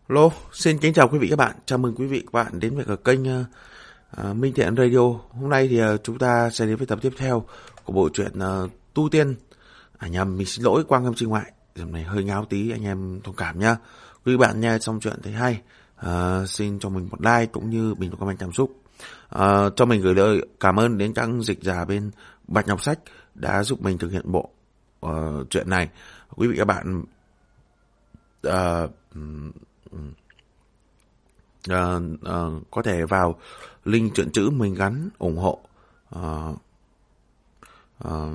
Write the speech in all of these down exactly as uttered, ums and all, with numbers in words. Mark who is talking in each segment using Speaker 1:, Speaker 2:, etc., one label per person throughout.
Speaker 1: Hello, xin kính chào quý vị các bạn. Chào mừng quý vị các bạn đến với kênh uh, Minh Thiện Radio. Hôm nay thì uh, chúng ta sẽ đến với tập tiếp theo của bộ truyện uh, Tu Tiên. À nhầm, mình xin lỗi Quang Âm Tri Ngoại. Dòng này hơi ngáo tí, anh em thông cảm nhá. Quý bạn nghe xong chuyện thấy hay, uh, xin cho mình một like cũng như bình luận comment cảm xúc. Uh, cho mình gửi lời cảm ơn đến các dịch giả bên Bạch Ngọc Sách đã giúp mình thực hiện bộ uh, chuyện này. Quý vị các bạn uh, Uh, uh, có thể vào link truyện chữ mình gắn ủng hộ uh, uh,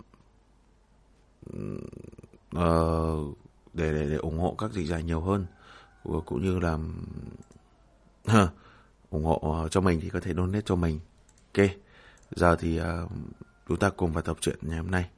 Speaker 1: uh, để, để để ủng hộ các dịch giả nhiều hơn, cũng như là uh, ủng hộ cho mình thì có thể donate cho mình. Ok, giờ thì uh, chúng ta cùng vào tập truyện ngày hôm nay.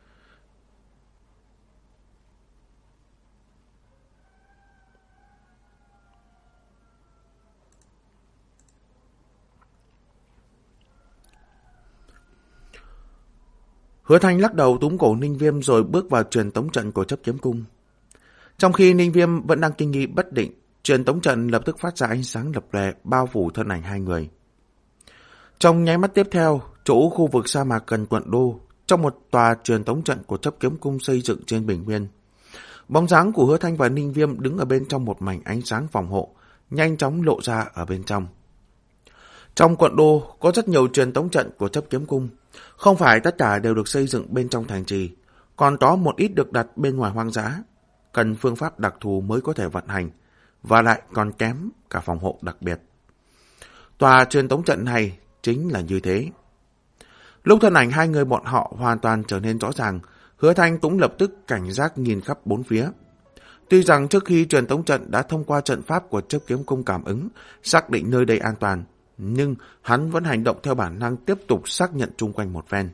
Speaker 1: Hứa Thanh lắc đầu túm cổ Ninh Viêm rồi bước vào truyền tống trận của Chấp Kiếm Cung. Trong khi Ninh Viêm vẫn đang kinh nghi bất định, truyền tống trận lập tức phát ra ánh sáng lập lòe bao phủ thân ảnh hai người. Trong nháy mắt tiếp theo, chỗ khu vực sa mạc gần quận đô, trong một tòa truyền tống trận của Chấp Kiếm Cung xây dựng trên bình nguyên, bóng dáng của Hứa Thanh và Ninh Viêm đứng ở bên trong một mảnh ánh sáng phòng hộ, nhanh chóng lộ ra ở bên trong. Trong quận đô có rất nhiều truyền tống trận của Chấp Kiếm Cung. Không phải tất cả đều được xây dựng bên trong thành trì, còn có một ít được đặt bên ngoài hoang dã, cần phương pháp đặc thù mới có thể vận hành, và lại còn kém cả phòng hộ đặc biệt. Tòa truyền tống trận này chính là như thế. Lúc thân ảnh hai người bọn họ hoàn toàn trở nên rõ ràng, Hứa Thanh cũng lập tức cảnh giác nhìn khắp bốn phía. Tuy rằng trước khi truyền tống trận đã thông qua trận pháp của Chấp Kiếm Cung cảm ứng, xác định nơi đây an toàn, nhưng hắn vẫn hành động theo bản năng tiếp tục xác nhận chung quanh một phen.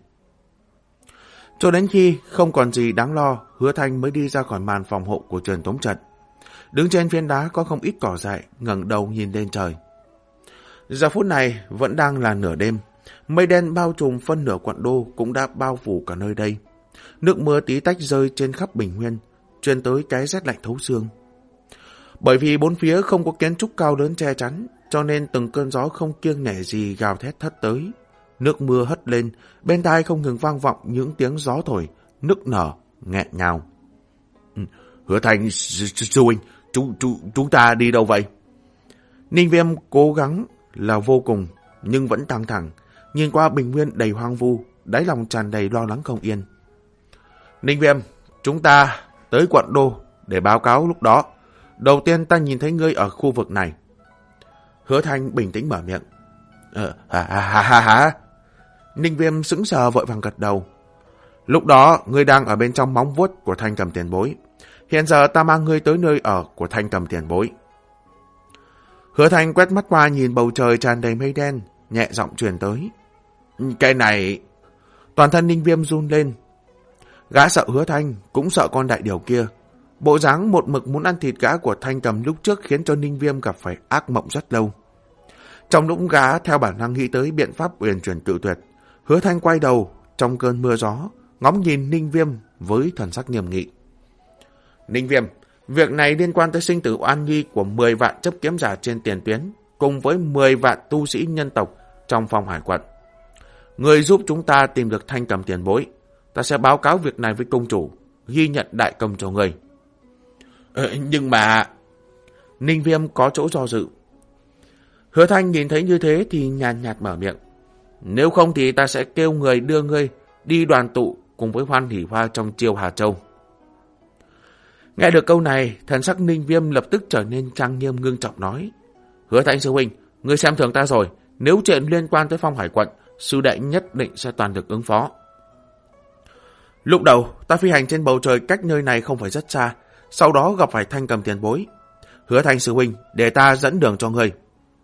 Speaker 1: Cho đến khi không còn gì đáng lo, Hứa Thanh mới đi ra khỏi màn phòng hộ của truyền tống trận. Đứng trên phiến đá có không ít cỏ dại, ngẩng đầu nhìn lên trời. Giờ phút này vẫn đang là nửa đêm, mây đen bao trùm phân nửa quận đô cũng đã bao phủ cả nơi đây. Nước mưa tí tách rơi trên khắp bình nguyên, truyền tới cái rét lạnh thấu xương. Bởi vì bốn phía không có kiến trúc cao lớn che chắn, cho nên từng cơn gió không kiêng nể gì gào thét thất tới. Nước mưa hất lên, bên tai không ngừng vang vọng những tiếng gió thổi, nức nở, nghẹn ngào. Hứa Thành, sư huynh, chúng, chúng, chúng ta đi đâu vậy? Ninh Viêm cố gắng là vô cùng, nhưng vẫn căng thẳng, nhìn qua bình nguyên đầy hoang vu, đáy lòng tràn đầy lo lắng không yên. Ninh Viêm, chúng ta tới quận đô để báo cáo lúc đó. Đầu tiên ta nhìn thấy ngươi ở khu vực này. Hứa Thanh bình tĩnh mở miệng. Ờ, hả, hả, hả, hả? Ninh Viêm sững sờ vội vàng gật đầu. Lúc đó, ngươi đang ở bên trong móng vuốt của Thanh Cầm Tiền Bối. Hiện giờ ta mang ngươi tới nơi ở của Thanh Cầm Tiền Bối. Hứa Thanh quét mắt qua nhìn bầu trời tràn đầy mây đen, nhẹ giọng truyền tới. Cái này... Toàn thân Ninh Viêm run lên. Gã sợ Hứa Thanh, cũng sợ con đại điều kia. Bộ dáng một mực muốn ăn thịt gã của Thanh Cầm lúc trước khiến cho Ninh Viêm gặp phải ác mộng rất lâu. Trong lúc gã theo bản năng nghĩ tới biện pháp uyển chuyển cự tuyệt, Hứa Thanh quay đầu trong cơn mưa gió, ngóng nhìn Ninh Viêm với thần sắc nghiêm nghị. Ninh Viêm, việc này liên quan tới sinh tử oan nghi của mười vạn chấp kiếm giả trên tiền tuyến, cùng với mười vạn tu sĩ nhân tộc trong Phong Hải quận. Người giúp chúng ta tìm được Thanh Cầm Tiền Bối, ta sẽ báo cáo việc này với công chủ, ghi nhận đại công cho người. Ờ, nhưng mà... Ninh Viêm có chỗ do dự. Hứa Thanh nhìn thấy như thế thì nhàn nhạt mở miệng. Nếu không thì ta sẽ kêu người đưa ngươi đi đoàn tụ cùng với Hoan Hỷ Hoa trong Chiêu Hà Châu. Nghe được câu này, thần sắc Ninh Viêm lập tức trở nên trang nghiêm ngưng trọng nói. Hứa Thanh sư huynh, ngươi xem thường ta rồi. Nếu chuyện liên quan tới Phong Hải quận, sư đệ nhất định sẽ toàn lực ứng phó. Lúc đầu, ta phi hành trên bầu trời cách nơi này không phải rất xa, sau đó gặp phải Thanh Cầm Tiền Bối. Hứa Thanh sư huynh, để ta dẫn đường cho ngươi.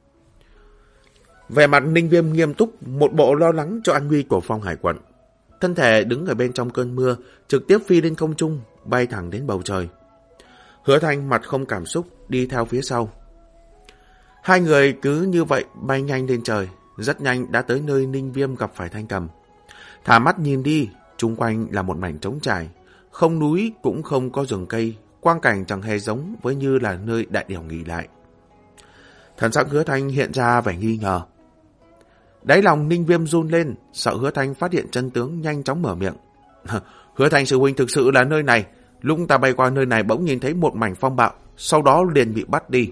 Speaker 1: Vẻ mặt Ninh Viêm nghiêm túc, một bộ lo lắng cho an nguy của Phong Hải quận. Thân thể đứng ở bên trong cơn mưa, trực tiếp phi lên không trung, bay thẳng đến bầu trời. Hứa Thanh mặt không cảm xúc, đi theo phía sau. Hai người cứ như vậy bay nhanh lên trời, rất nhanh đã tới nơi Ninh Viêm gặp phải Thanh Cầm. Thả mắt nhìn đi, chung quanh là một mảnh trống trải, không núi cũng không có rừng cây, quang cảnh chẳng hề giống với như là nơi đại điều nghỉ lại. Thần sắc Hứa Thanh hiện ra vẻ nghi ngờ. Đáy lòng Ninh Viêm run lên, sợ Hứa Thanh phát hiện chân tướng, nhanh chóng mở miệng. Hứa Thanh sư huynh thực sự là nơi này. Lúc ta bay qua nơi này bỗng nhìn thấy một mảnh phong bạo, sau đó liền bị bắt đi.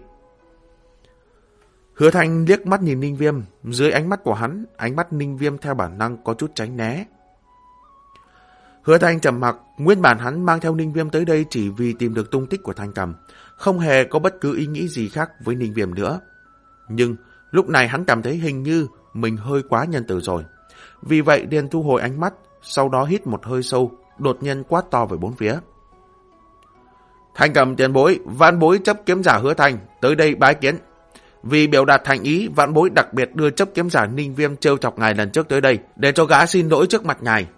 Speaker 1: Hứa Thanh liếc mắt nhìn Ninh Viêm, dưới ánh mắt của hắn, ánh mắt Ninh Viêm theo bản năng có chút tránh né. Hứa Thanh trầm mặc, nguyên bản hắn mang theo Ninh Viêm tới đây chỉ vì tìm được tung tích của Thanh Cầm, không hề có bất cứ ý nghĩ gì khác với Ninh Viêm nữa. Nhưng lúc này hắn cảm thấy hình như mình hơi quá nhân từ rồi. Vì vậy liền thu hồi ánh mắt, sau đó hít một hơi sâu, đột nhiên quát to về bốn phía. Thanh Cầm tiền bối, vạn bối chấp kiếm giả Hứa Thanh, tới đây bái kiến. Vì biểu đạt thành ý, vạn bối đặc biệt đưa chấp kiếm giả Ninh Viêm trêu chọc ngài lần trước tới đây, để cho gã xin lỗi trước mặt ngài.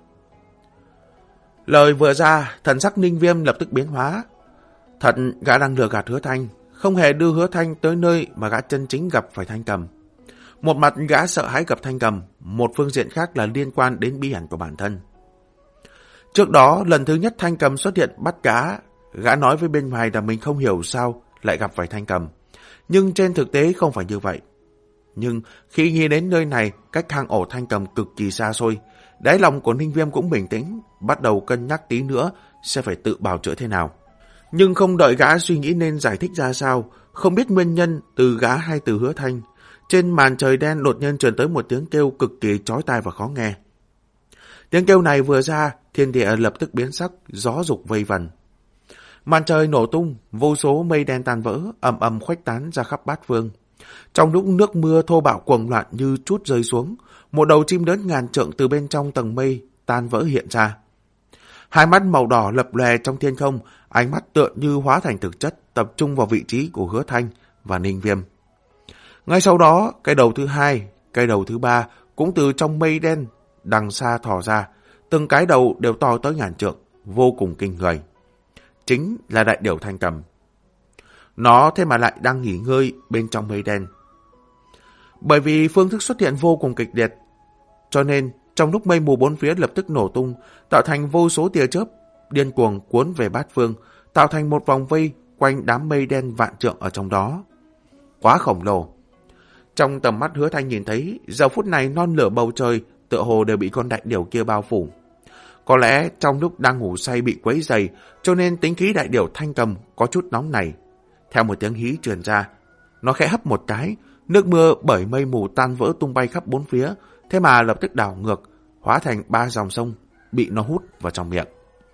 Speaker 1: Lời vừa ra, thần sắc Ninh Viêm lập tức biến hóa. Thật, gã đang lừa gạt Hứa Thanh, không hề đưa Hứa Thanh tới nơi mà gã chân chính gặp phải Thanh Cầm. Một mặt gã sợ hãi gặp Thanh Cầm, một phương diện khác là liên quan đến bí ẩn của bản thân. Trước đó, lần thứ nhất Thanh Cầm xuất hiện bắt gã, gã nói với bên ngoài là mình không hiểu sao lại gặp phải Thanh Cầm. Nhưng trên thực tế không phải như vậy. Nhưng khi nghĩ đến nơi này, cách hang ổ Thanh Cầm cực kỳ xa xôi, đáy lòng của Ninh Viêm cũng bình tĩnh, bắt đầu cân nhắc tí nữa sẽ phải tự bào chữa thế nào. Nhưng không đợi gã suy nghĩ nên giải thích ra sao, không biết nguyên nhân từ gã hay từ Hứa Thanh, trên màn trời đen đột nhiên truyền tới một tiếng kêu cực kỳ chói tai và khó nghe. Tiếng kêu này vừa ra, thiên địa lập tức biến sắc, gió dục vây vần. Màn trời nổ tung, vô số mây đen tan vỡ, ầm ầm khuếch tán ra khắp bát phương. Trong lúc nước mưa thô bạo cuồng loạn như trút rơi xuống, một đầu chim lớn ngàn trượng từ bên trong tầng mây tan vỡ hiện ra. Hai mắt màu đỏ lập lòe trong thiên không, ánh mắt tựa như hóa thành thực chất, tập trung vào vị trí của Hứa Thanh và Ninh Viêm. Ngay sau đó, cái đầu thứ hai, cái đầu thứ ba cũng từ trong mây đen đằng xa thò ra, từng cái đầu đều to tới ngàn trượng, vô cùng kinh người. Chính là đại điểu Thanh Cầm. Nó thế mà lại đang nghỉ ngơi bên trong mây đen. Bởi vì phương thức xuất hiện vô cùng kịch liệt, cho nên trong lúc mây mù bốn phía lập tức nổ tung, tạo thành vô số tia chớp, điên cuồng cuốn về bát phương, tạo thành một vòng vây quanh đám mây đen vạn trượng ở trong đó. Quá khổng lồ. Trong tầm mắt Hứa Thanh nhìn thấy, giờ phút này non lửa bầu trời tựa hồ đều bị con đại điểu kia bao phủ. Có lẽ trong lúc đang ngủ say bị quấy rầy, cho nên tính khí đại điểu Thanh Cầm có chút nóng này. Theo một tiếng hí truyền ra, nó khẽ hấp một cái, nước mưa bởi mây mù tan vỡ tung bay khắp bốn phía, thế mà lập tức đảo ngược, hóa thành ba dòng sông, bị nó hút vào trong miệng.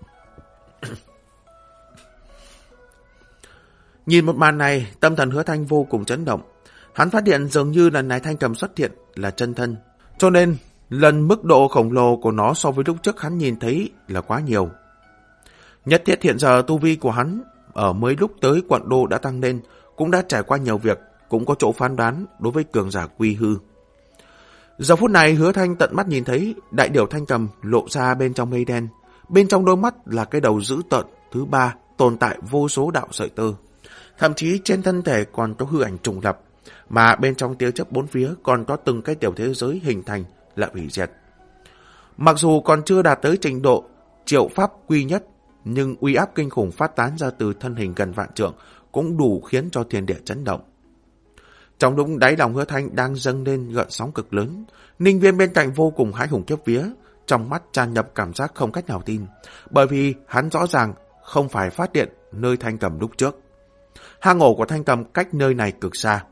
Speaker 1: Nhìn một màn này, tâm thần Hứa Thanh vô cùng chấn động. Hắn phát hiện dường như lần này Thanh Cầm xuất hiện là chân thân, cho nên lần mức độ khổng lồ của nó so với lúc trước hắn nhìn thấy là quá nhiều. Nhất thiết hiện giờ tu vi của hắn ở mới lúc tới quận đô đã tăng lên, cũng đã trải qua nhiều việc, cũng có chỗ phán đoán đối với cường giả quy hư. Giờ phút này Hứa Thanh tận mắt nhìn thấy đại điểu Thanh Cầm lộ ra bên trong mây đen, bên trong đôi mắt là cái đầu dữ tợn thứ ba, tồn tại vô số đạo sợi tơ. Thậm chí trên thân thể còn có hư ảnh trùng lập, mà bên trong tia chớp bốn phía còn có từng cái tiểu thế giới hình thành là hủy diệt. Mặc dù còn chưa đạt tới trình độ triệu pháp quy nhất, nhưng uy áp kinh khủng phát tán ra từ thân hình gần vạn trượng cũng đủ khiến cho thiên địa chấn động. Trong lúc đáy lòng Hứa Thanh đang dâng lên gợn sóng cực lớn, Ninh Viêm bên cạnh vô cùng hãi hùng khiếp vía, trong mắt tràn ngập cảm giác không cách nào tin, bởi vì hắn rõ ràng không phải phát hiện nơi Thanh Cầm lúc trước. Hang ổ của Thanh Cầm cách nơi này cực xa.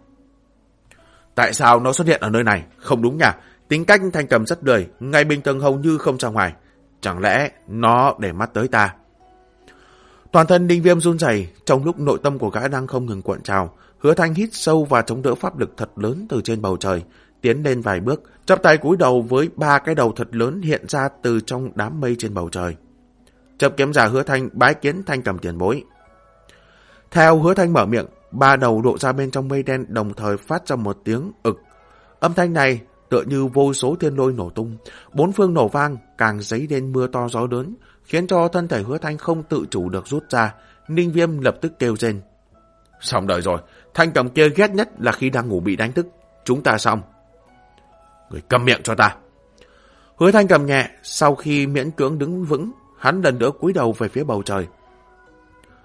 Speaker 1: Tại sao nó xuất hiện ở nơi này? Không đúng nhỉ? Tính cách Thanh Cầm rất lười, ngày bình thường hầu như không ra ngoài. Chẳng lẽ nó để mắt tới ta? Toàn thân Ninh Viêm run rẩy, trong lúc nội tâm của gã đang không ngừng cuộn trào. Hứa Thanh hít sâu và chống đỡ pháp lực thật lớn từ trên bầu trời, tiến lên vài bước, chắp tay cúi đầu với ba cái đầu thật lớn hiện ra từ trong đám mây trên bầu trời. Chấp kiếm giả Hứa Thanh bái kiến Thanh Cầm tiền bối. Theo Hứa Thanh mở miệng, ba đầu lộ ra bên trong mây đen đồng thời phát ra một tiếng ực. Âm thanh này tựa như vô số thiên lôi nổ tung, bốn phương nổ vang, càng dấy lên mưa to gió lớn, khiến cho thân thể Hứa Thanh không tự chủ được rút ra. Ninh Viêm lập tức kêu rên. Xong đời rồi, Thanh Cầm kia ghét nhất là khi đang ngủ bị đánh thức. Chúng ta xong. Người câm miệng cho ta. Hứa Thanh cầm nhẹ, sau khi miễn cưỡng đứng vững, hắn lần nữa cúi đầu về phía bầu trời.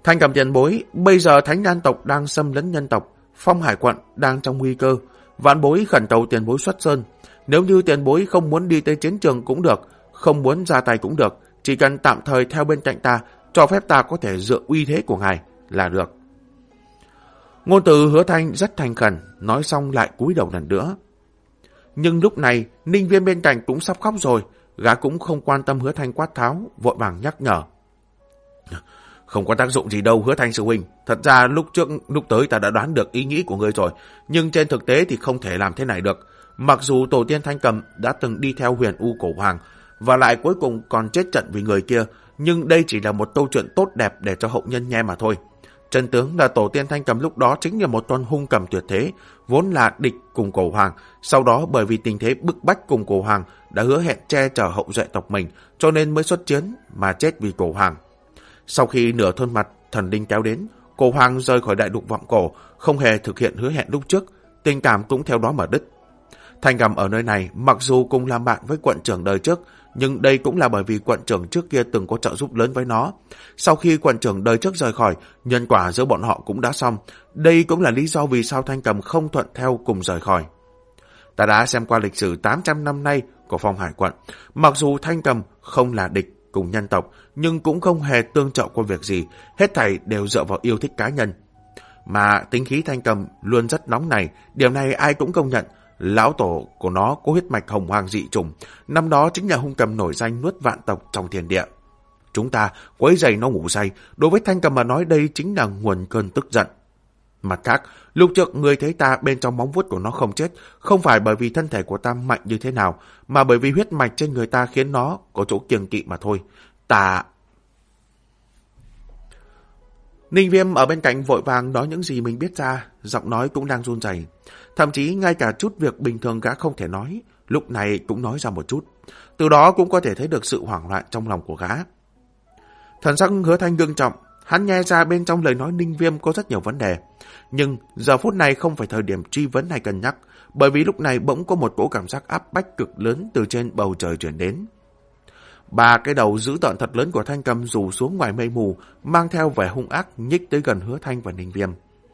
Speaker 1: Thanh Cầm tiền bối, bây giờ Thánh Lan tộc đang xâm lấn nhân tộc, Phong Hải quận đang trong nguy cơ. Vạn bối khẩn cầu tiền bối xuất sơn. Nếu như tiền bối không muốn đi tới chiến trường cũng được, không muốn ra tay cũng được, chỉ cần tạm thời theo bên cạnh ta, cho phép ta có thể dựa uy thế của ngài là được. Ngôn từ Hứa Thanh rất thành khẩn, nói xong lại cúi đầu lần nữa. Nhưng lúc này, Ninh Viêm bên cạnh cũng sắp khóc rồi, gã cũng không quan tâm Hứa Thanh quát tháo, vội vàng nhắc nhở. Không có tác dụng gì đâu Hứa Thanh sư huynh, thật ra lúc trước lúc tới ta đã đoán được ý nghĩ của ngươi rồi, nhưng trên thực tế thì không thể làm thế này được. Mặc dù tổ tiên Thanh Cầm đã từng đi theo Huyền U Cổ Hoàng, và lại cuối cùng còn chết trận vì người kia, nhưng đây chỉ là một câu chuyện tốt đẹp để cho hậu nhân nghe mà thôi. Chân tướng là tổ tiên Thanh Cầm lúc đó chính là một con hung cầm tuyệt thế, vốn là địch cùng Cổ Hoàng, sau đó bởi vì tình thế bức bách cùng Cổ Hoàng đã hứa hẹn che chở hậu duệ tộc mình, cho nên mới xuất chiến mà chết vì Cổ Hoàng. Sau khi nửa thôn mặt thần linh kéo đến, Cổ Hoàng rời khỏi đại lục vọng cổ, không hề thực hiện hứa hẹn lúc trước, tình cảm cũng theo đó mà đứt. Thanh Cầm ở nơi này mặc dù cùng làm bạn với quận trưởng đời trước, nhưng đây cũng là bởi vì quận trưởng trước kia từng có trợ giúp lớn với nó. Sau khi quận trưởng đời trước rời khỏi, nhân quả giữa bọn họ cũng đã xong. Đây cũng là lý do vì sao Thanh Cầm không thuận theo cùng rời khỏi. Ta đã xem qua lịch sử tám trăm năm nay của Phong Hải quận. Mặc dù Thanh Cầm không là địch cùng nhân tộc, nhưng cũng không hề tương trợ qua việc gì, hết thảy đều dựa vào yêu thích cá nhân. Mà tính khí Thanh Cầm luôn rất nóng này, điều này ai cũng công nhận. Lão tổ của nó có huyết mạch hồng hoàng dị chủng, năm đó chính là hung cầm nổi danh nuốt vạn tộc trong thiên địa. Chúng ta quấy rầy nó ngủ say, đối với Thanh Cầm mà nói đây chính là nguồn cơn tức giận. Mặt khác, lúc trước người thấy ta bên trong móng vuốt của nó không chết, không phải bởi vì thân thể của ta mạnh như thế nào, mà bởi vì huyết mạch trên người ta khiến nó có chỗ kiêng kỵ mà thôi. Ta... Ninh Viêm ở bên cạnh vội vàng nói những gì mình biết ra, giọng nói cũng đang run rẩy. Thậm chí ngay cả chút việc bình thường gã không thể nói, lúc này cũng nói ra một chút. Từ đó cũng có thể thấy được sự hoảng loạn trong lòng của gã. Thần sắc Hứa Thanh ngưng trọng, hắn nghe ra bên trong lời nói Ninh Viêm có rất nhiều vấn đề. Nhưng giờ phút này không phải thời điểm truy vấn hay cân nhắc, bởi vì lúc này bỗng có một cỗ cảm giác áp bách cực lớn từ trên bầu trời chuyển đến. Ba cái đầu dữ tợn thật lớn của Thanh Cầm rủ xuống ngoài mây mù, mang theo vẻ hung ác nhích tới gần Hứa Thanh và Ninh Viêm.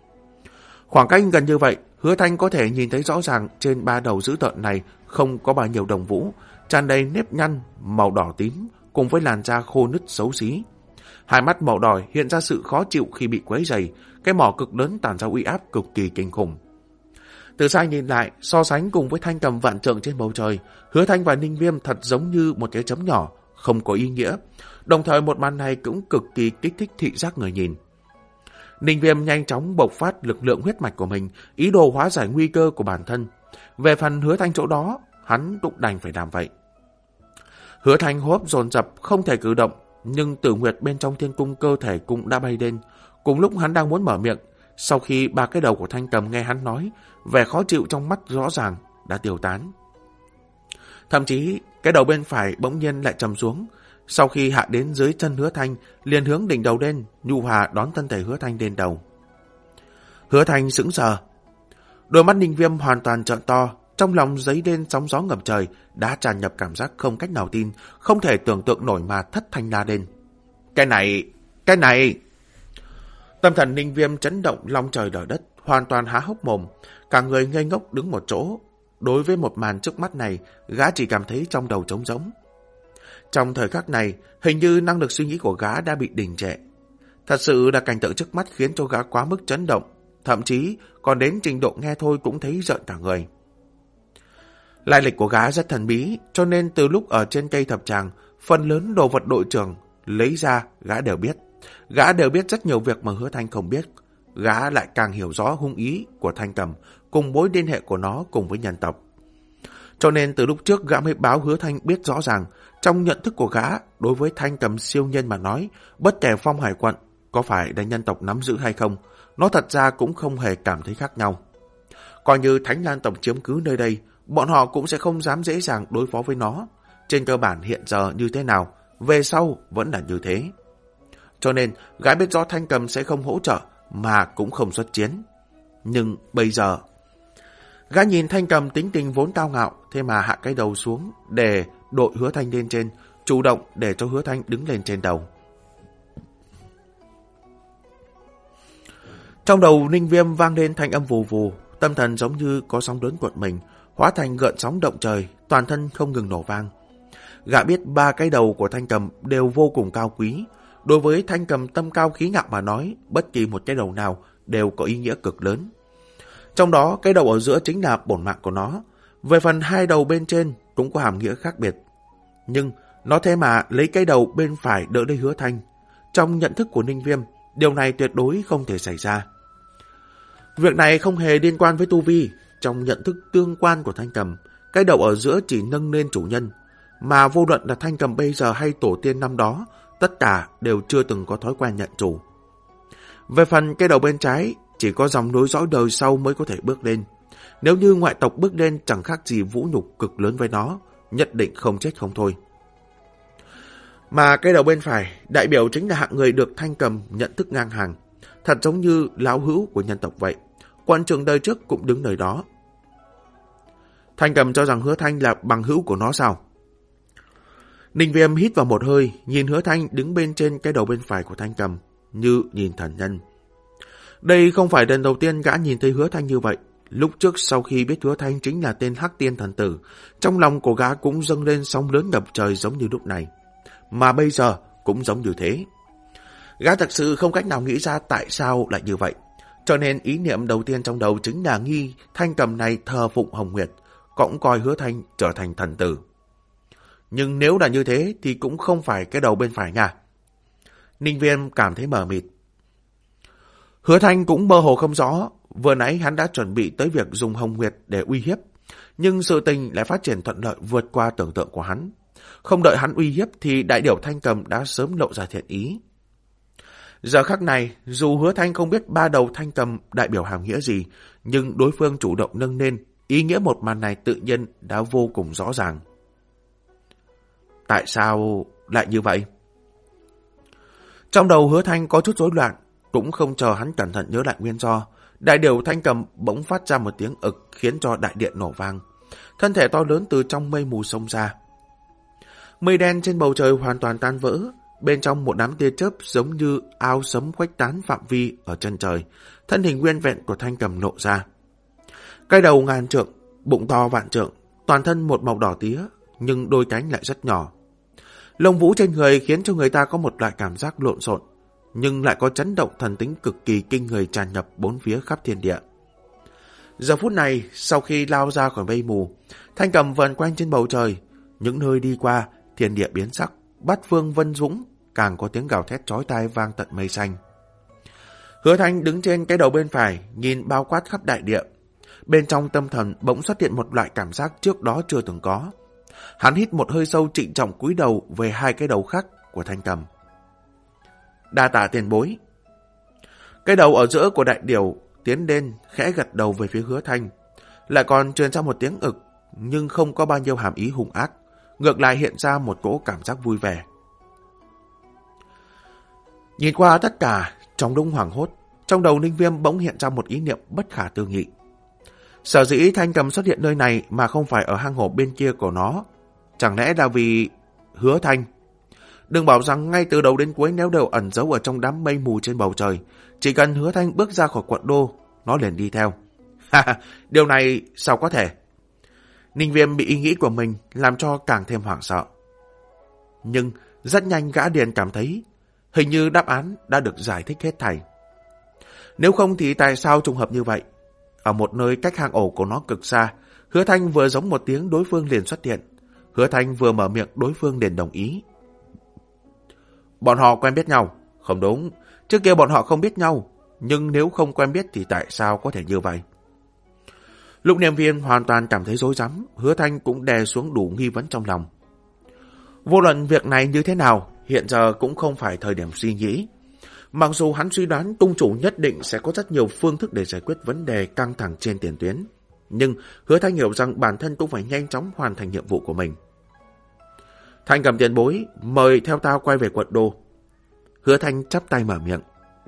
Speaker 1: Khoảng cách gần như vậy, Hứa Thanh có thể nhìn thấy rõ ràng trên ba đầu dữ tợn này không có bao nhiêu đồng vũ, tràn đầy nếp nhăn, màu đỏ tím, cùng với làn da khô nứt xấu xí. Hai mắt màu đỏ hiện ra sự khó chịu khi bị quấy rầy, cái mỏ cực lớn tản ra uy áp cực kỳ kinh khủng. Từ xa nhìn lại, so sánh cùng với Thanh Cầm vạn trượng trên bầu trời, Hứa Thanh và Ninh Viêm thật giống như một cái chấm nhỏ, không có ý nghĩa. Đồng thời một màn này cũng cực kỳ kích thích thị giác người nhìn. Ninh Viêm nhanh chóng bộc phát lực lượng huyết mạch của mình, ý đồ hóa giải nguy cơ của bản thân. Về phần Hứa Thanh chỗ đó, hắn cũng đành phải làm vậy. Hứa Thanh hô hấp dồn dập, không thể cử động, nhưng Tử Nguyệt bên trong thiên cung cơ thể cũng đã bay lên. Cùng lúc hắn đang muốn mở miệng, sau khi ba cái đầu của Thanh Cầm nghe hắn nói, vẻ khó chịu trong mắt rõ ràng đã tiêu tán. Thậm chí, cái đầu bên phải bỗng nhiên lại trầm xuống. Sau khi hạ đến dưới chân Hứa Thanh, liền hướng đỉnh đầu lên, nhu hòa đón thân thể Hứa Thanh lên đầu. Hứa Thanh sững sờ. Đôi mắt Ninh Viêm hoàn toàn trợn to, trong lòng dấy lên sóng gió ngập trời, đã tràn nhập cảm giác không cách nào tin, không thể tưởng tượng nổi mà thất thanh la lên. Cái này, cái này... Tâm thần Ninh Viêm chấn động long trời lở đất, hoàn toàn há hốc mồm, cả người ngây ngốc đứng một chỗ. Đối với một màn trước mắt này, gã chỉ cảm thấy trong đầu trống rỗng. Trong thời khắc này, hình như năng lực suy nghĩ của gã đã bị đình trệ. Thật sự là cảnh tượng trước mắt khiến cho gã quá mức chấn động, thậm chí còn đến trình độ nghe thôi cũng thấy rợn cả người. Lai lịch của gã rất thần bí, cho nên từ lúc ở trên cây thập tràng, phần lớn đồ vật đội trưởng lấy ra gã đều biết. Gã đều biết rất nhiều việc mà Hứa Thanh không biết. Gã lại càng hiểu rõ hung ý của Thanh Cầm, cùng mối liên hệ của nó cùng với nhân tộc. Cho nên từ lúc trước gã mới báo Hứa Thanh biết rõ ràng, trong nhận thức của gã đối với Thanh Cầm siêu nhân mà nói, bất kể Phong Hải quận có phải là nhân tộc nắm giữ hay không, nó thật ra cũng không hề cảm thấy khác nhau. Coi như Thánh Lan tộc chiếm cứ nơi đây, bọn họ cũng sẽ không dám dễ dàng đối phó với nó. Trên cơ bản hiện giờ như thế nào, về sau vẫn là như thế. Cho nên gã biết rõ Thanh Cầm sẽ không hỗ trợ mà cũng không xuất chiến. Nhưng bây giờ, gã nhìn Thanh Cầm tính tình vốn cao ngạo, thế mà hạ cái đầu xuống để đội Hứa Thanh lên trên, chủ động để cho Hứa Thanh đứng lên trên đầu. Trong đầu Ninh Viêm vang lên thanh âm vù vù, tâm thần giống như có sóng lớn cuộn mình, hóa thành gợn sóng động trời, toàn thân không ngừng nổ vang. Gã biết ba cái đầu của Thanh Cầm đều vô cùng cao quý. Đối với Thanh Cầm tâm cao khí ngạo mà nói, bất kỳ một cái đầu nào đều có ý nghĩa cực lớn. Trong đó, cái đầu ở giữa chính là bổn mạng của nó. Về phần hai đầu bên trên cũng có hàm nghĩa khác biệt. Nhưng nó thế mà lấy cái đầu bên phải đỡ lấy Hứa Thanh. Trong nhận thức của Ninh Viêm, điều này tuyệt đối không thể xảy ra. Việc này không hề liên quan với tu vi. Trong nhận thức tương quan của Thanh Cầm, cái đầu ở giữa chỉ nâng lên chủ nhân, mà vô luận là Thanh Cầm bây giờ hay tổ tiên năm đó, tất cả đều chưa từng có thói quen nhận chủ. Về phần cái đầu bên trái, chỉ có dòng nối dõi đời sau mới có thể bước lên. Nếu như ngoại tộc bước lên chẳng khác gì vũ nhục cực lớn với nó, nhất định không chết không thôi. Mà cái đầu bên phải, đại biểu chính là hạng người được Thanh Cầm nhận thức ngang hàng, thật giống như lão hữu của nhân tộc vậy. Quan trường đời trước cũng đứng nơi đó. Thanh Cầm cho rằng Hứa Thanh là bằng hữu của nó sao? Ninh Viêm hít vào một hơi, nhìn Hứa Thanh đứng bên trên cái đầu bên phải của Thanh Cầm, như nhìn thần nhân. Đây không phải lần đầu tiên gã nhìn thấy Hứa Thanh như vậy. Lúc trước sau khi biết Hứa Thanh chính là tên Hắc Tiên Thần Tử, trong lòng của gã cũng dâng lên sóng lớn ngập trời giống như lúc này. Mà bây giờ cũng giống như thế. Gã thật sự không cách nào nghĩ ra tại sao lại như vậy. Cho nên ý niệm đầu tiên trong đầu chính là nghi Thanh Cầm này thờ phụng Hồng Nguyệt, cũng coi Hứa Thanh trở thành thần tử. Nhưng nếu là như thế thì cũng không phải cái đầu bên phải nha. Ninh Viêm cảm thấy mờ mịt. Hứa Thanh cũng mơ hồ không rõ, vừa nãy hắn đã chuẩn bị tới việc dùng Hồng Nguyệt để uy hiếp, nhưng sự tình lại phát triển thuận lợi vượt qua tưởng tượng của hắn. Không đợi hắn uy hiếp thì đại điểu Thanh Cầm đã sớm lộ ra thiện ý. Giờ khắc này, dù Hứa Thanh không biết ba đầu Thanh Cầm đại biểu hàm nghĩa gì, nhưng đối phương chủ động nâng lên, ý nghĩa một màn này tự nhiên đã vô cùng rõ ràng. Tại sao lại như vậy? Trong đầu Hứa Thanh có chút rối loạn, cũng không chờ hắn cẩn thận nhớ lại nguyên do. Đại điểu Thanh Cầm bỗng phát ra một tiếng ực khiến cho đại điện nổ vang. Thân thể to lớn từ trong mây mù xông ra. Mây đen trên bầu trời hoàn toàn tan vỡ. Bên trong một đám tia chớp giống như ao sấm khuếch tán phạm vi ở chân trời. Thân hình nguyên vẹn của Thanh Cầm nộ ra. Cái đầu ngàn trượng, bụng to vạn trượng, toàn thân một màu đỏ tía, nhưng đôi cánh lại rất nhỏ. Lông vũ trên người khiến cho người ta có một loại cảm giác lộn xộn, nhưng lại có chấn động thần tính cực kỳ kinh người tràn ngập bốn phía khắp thiên địa. Giờ phút này, sau khi lao ra khỏi mây mù, Thanh Cầm vần quanh trên bầu trời, những nơi đi qua, thiên địa biến sắc, bát phương vân dũng, càng có tiếng gào thét chói tai vang tận mây xanh. Hứa Thanh đứng trên cái đầu bên phải, nhìn bao quát khắp đại địa. Bên trong tâm thần bỗng xuất hiện một loại cảm giác trước đó chưa từng có. Hắn hít một hơi sâu trịnh trọng cúi đầu về hai cái đầu khác của Thanh Cầm. Đa tạ tiền bối. Cái đầu ở giữa của đại điểu tiến lên khẽ gật đầu về phía Hứa Thanh, lại còn truyền ra một tiếng ực, nhưng không có bao nhiêu hàm ý hung ác, ngược lại hiện ra một cỗ cảm giác vui vẻ. Nhìn qua tất cả, trong lúc hoảng hốt, trong đầu Ninh Viêm bỗng hiện ra một ý niệm bất khả tư nghị. Sở dĩ Thanh Cầm xuất hiện nơi này mà không phải ở hang hổ bên kia của nó, chẳng lẽ là vì Hứa Thanh? Đừng bảo rằng ngay từ đầu đến cuối nếu đều ẩn giấu ở trong đám mây mù trên bầu trời, chỉ cần Hứa Thanh bước ra khỏi quận đô, nó liền đi theo. Ha, điều này sao có thể? Ninh Viêm bị ý nghĩ của mình làm cho càng thêm hoảng sợ. Nhưng rất nhanh gã liền cảm thấy hình như đáp án đã được giải thích hết thảy. Nếu không thì tại sao trùng hợp như vậy? Ở một nơi cách hang ổ của nó cực xa, Hứa Thanh vừa giống một tiếng đối phương liền xuất hiện. Hứa Thanh vừa mở miệng đối phương liền đồng ý. Bọn họ quen biết nhau. Không đúng, trước kia bọn họ không biết nhau. Nhưng nếu không quen biết thì tại sao có thể như vậy? Lúc Niệm Viên hoàn toàn cảm thấy rối rắm, Hứa Thanh cũng đè xuống đủ nghi vấn trong lòng. Vô luận việc này như thế nào, hiện giờ cũng không phải thời điểm suy nghĩ. Mặc dù hắn suy đoán tung chủ nhất định sẽ có rất nhiều phương thức để giải quyết vấn đề căng thẳng trên tiền tuyến, nhưng Hứa Thanh hiểu rằng bản thân cũng phải nhanh chóng hoàn thành nhiệm vụ của mình. Thanh Cầm tiền bối, mời theo tao quay về quận đô. Hứa Thanh chắp tay mở miệng.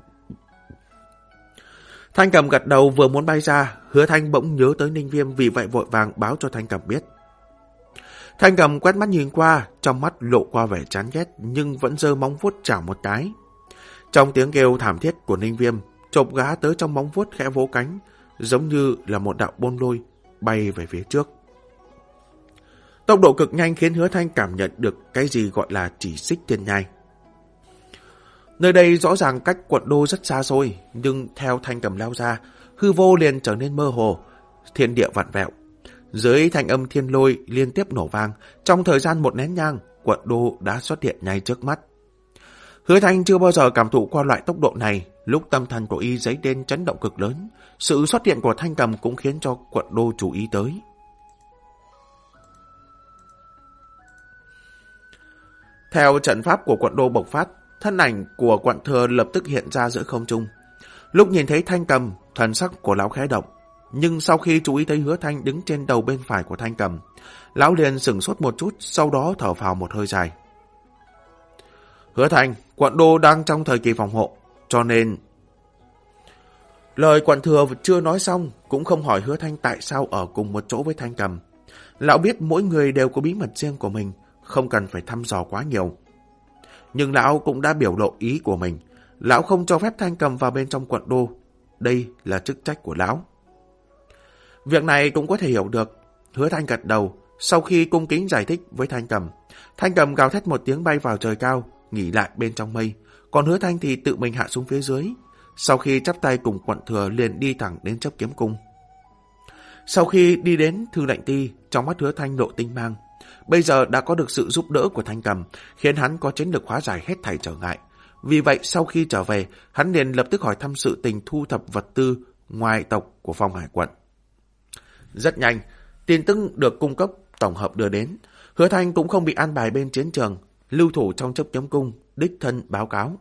Speaker 1: Thanh Cầm gật đầu vừa muốn bay ra, Hứa Thanh bỗng nhớ tới Ninh Viêm, vì vậy vội vàng báo cho Thanh Cầm biết. Thanh Cầm quét mắt nhìn qua, trong mắt lộ qua vẻ chán ghét nhưng vẫn giơ móng vuốt chảo một cái. Trong tiếng kêu thảm thiết của Ninh Viêm, chộp gã tới trong móng vuốt khẽ vỗ cánh, giống như là một đạo bôn lôi bay về phía trước. Tốc độ cực nhanh khiến Hứa Thanh cảm nhận được cái gì gọi là chỉ xích thiên nhai. Nơi đây rõ ràng cách quận đô rất xa xôi, nhưng theo Thanh Cầm lao ra, hư vô liền trở nên mơ hồ, thiên địa vặn vẹo. Dưới thanh âm thiên lôi liên tiếp nổ vang, trong thời gian một nén nhang, quận đô đã xuất hiện ngay trước mắt. Hứa Thanh chưa bao giờ cảm thụ qua loại tốc độ này, lúc tâm thần của y dấy lên chấn động cực lớn, sự xuất hiện của Thanh Cầm cũng khiến cho quận đô chú ý tới. Theo trận pháp của quận đô bộc phát, thân ảnh của quận thừa lập tức hiện ra giữa không trung. Lúc nhìn thấy Thanh Cầm, thần sắc của lão khẽ động, nhưng sau khi chú ý thấy Hứa Thanh đứng trên đầu bên phải của Thanh Cầm, lão liền sửng sốt một chút, sau đó thở phào một hơi dài. Hứa Thanh, quận đô đang trong thời kỳ phòng hộ, cho nên... Lời quận thừa chưa nói xong, cũng không hỏi Hứa Thanh tại sao ở cùng một chỗ với Thanh Cầm. Lão biết mỗi người đều có bí mật riêng của mình, không cần phải thăm dò quá nhiều. Nhưng lão cũng đã biểu lộ ý của mình. Lão không cho phép Thanh Cầm vào bên trong quận đô. Đây là chức trách của lão. Việc này cũng có thể hiểu được. Hứa Thanh gật đầu. Sau khi cung kính giải thích với Thanh Cầm, Thanh Cầm gào thét một tiếng bay vào trời cao, nghỉ lại bên trong mây. Còn Hứa Thanh thì tự mình hạ xuống phía dưới. Sau khi chắp tay cùng quận thừa liền đi thẳng đến Chấp Kiếm Cung. Sau khi đi đến Thư Lệnh Ti, trong mắt Hứa Thanh lộ tinh mang. Bây giờ đã có được sự giúp đỡ của Thanh Cầm, khiến hắn có chiến lược hóa giải hết thảy trở ngại. Vì vậy sau khi trở về, hắn liền lập tức hỏi thăm sự tình thu thập vật tư ngoài tộc của Phong Hải quận. Rất nhanh, tin tức được cung cấp tổng hợp đưa đến. Hứa Thanh cũng không bị an bài bên chiến trường, lưu thủ trong Chấp Kiếm Cung, đích thân báo cáo.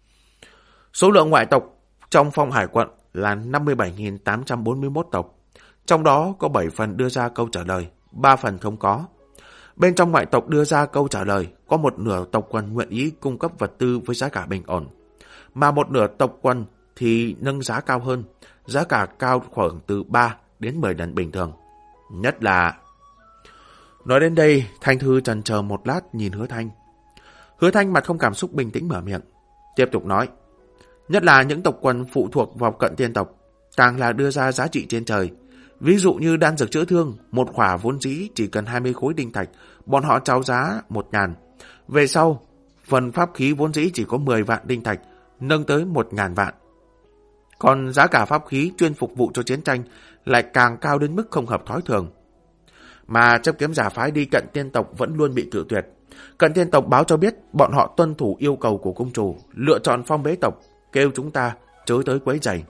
Speaker 1: Số lượng ngoại tộc trong Phong Hải quận là năm mươi bảy nghìn tám trăm bốn mươi mốt tộc. Trong đó có bảy phần đưa ra câu trả lời, ba phần không có. Bên trong ngoại tộc đưa ra câu trả lời, có một nửa tộc quần nguyện ý cung cấp vật tư với giá cả bình ổn. Mà một nửa tộc quần thì nâng giá cao hơn, giá cả cao khoảng từ ba đến mười lần bình thường. Nhất là... Nói đến đây, Thanh Thư chần chờ một lát nhìn Hứa Thanh. Hứa Thanh mặt không cảm xúc bình tĩnh mở miệng, tiếp tục nói. Nhất là những tộc quần phụ thuộc vào cận tiên tộc, càng là đưa ra giá trị trên trời. Ví dụ như đan dược chữa thương, một khỏa vốn dĩ chỉ cần hai mươi khối đinh thạch, bọn họ trao giá một ngàn. Về sau, phần pháp khí vốn dĩ chỉ có mười vạn đinh thạch, nâng tới một ngàn vạn. Còn giá cả pháp khí chuyên phục vụ cho chiến tranh lại càng cao đến mức không hợp thói thường. Mà Chấp Kiếm giả phái đi cận tiên tộc vẫn luôn bị cự tuyệt. Cận tiên tộc báo cho biết bọn họ tuân thủ yêu cầu của cung chủ, lựa chọn phong bế tộc, kêu chúng ta chớ tới quấy rầy.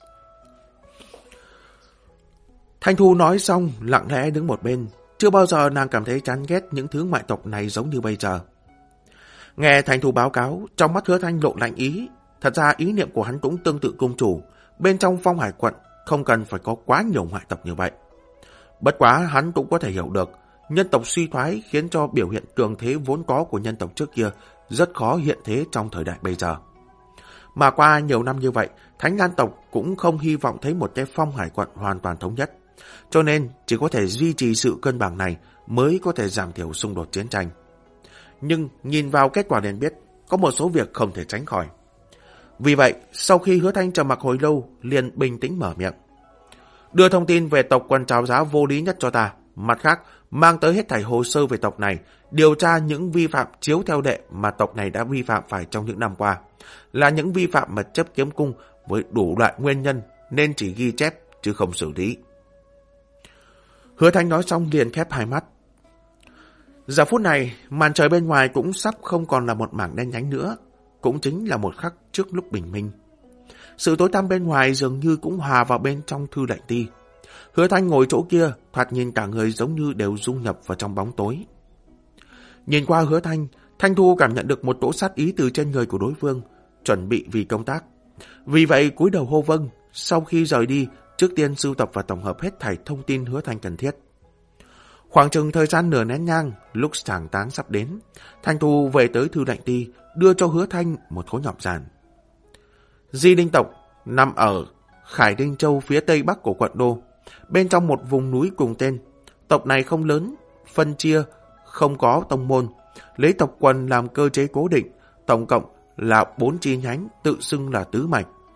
Speaker 1: Thanh Thu nói xong, lặng lẽ đứng một bên. Chưa bao giờ nàng cảm thấy chán ghét những thứ ngoại tộc này giống như bây giờ. Nghe Thanh Thu báo cáo, trong mắt Hứa Thanh lộ lạnh ý. Thật ra ý niệm của hắn cũng tương tự cung chủ. Bên trong Phong Hải quận không cần phải có quá nhiều ngoại tộc như vậy. Bất quá hắn cũng có thể hiểu được, nhân tộc suy thoái khiến cho biểu hiện cường thế vốn có của nhân tộc trước kia rất khó hiện thế trong thời đại bây giờ. Mà qua nhiều năm như vậy, Thánh Lan tộc cũng không hy vọng thấy một cái Phong Hải quận hoàn toàn thống nhất. Cho nên chỉ có thể duy trì sự cân bằng này mới có thể giảm thiểu xung đột chiến tranh. Nhưng nhìn vào kết quả liền biết có một số việc không thể tránh khỏi. Vì vậy, sau khi Hứa Thanh trầm mặc hồi lâu, liền bình tĩnh mở miệng. Đưa thông tin về tộc quần trào giá vô lý nhất cho ta. Mặt khác, mang tới hết thảy hồ sơ về tộc này, điều tra những vi phạm chiếu theo đệ mà tộc này đã vi phạm phải trong những năm qua. Là những vi phạm mà Chấp Kiếm Cung với đủ loại nguyên nhân nên chỉ ghi chép chứ không xử lý. Hứa Thanh nói xong liền khép hai mắt. Giờ phút này, màn trời bên ngoài cũng sắp không còn là một mảng đen nhánh nữa, cũng chính là một khắc trước lúc bình minh. Sự tối tăm bên ngoài dường như cũng hòa vào bên trong Thư Lệnh Ti. Hứa Thanh ngồi chỗ kia, thoạt nhìn cả người giống như đều dung nhập vào trong bóng tối. Nhìn qua Hứa Thanh, Thanh Thu cảm nhận được một cỗ sát ý từ trên người của đối phương, chuẩn bị vì công tác. Vì vậy cúi đầu hô vâng, sau khi rời đi, trước tiên sưu tập và tổng hợp hết thảy thông tin Hứa Thanh cần thiết. Khoảng chừng thời gian nửa nén nhang, lúc tràng táng sắp đến, Thanh Thu về tới Thư Lệnh Ti, đưa cho Hứa Thanh một khối ngọc giản. Di Đinh tộc nằm ở Khải Đinh Châu phía tây bắc của quận đô, bên trong một vùng núi cùng tên. Tộc này không lớn, phân chia, không có tông môn, lấy tộc quần làm cơ chế cố định, tổng cộng là bốn chi nhánh tự xưng là tứ mạch.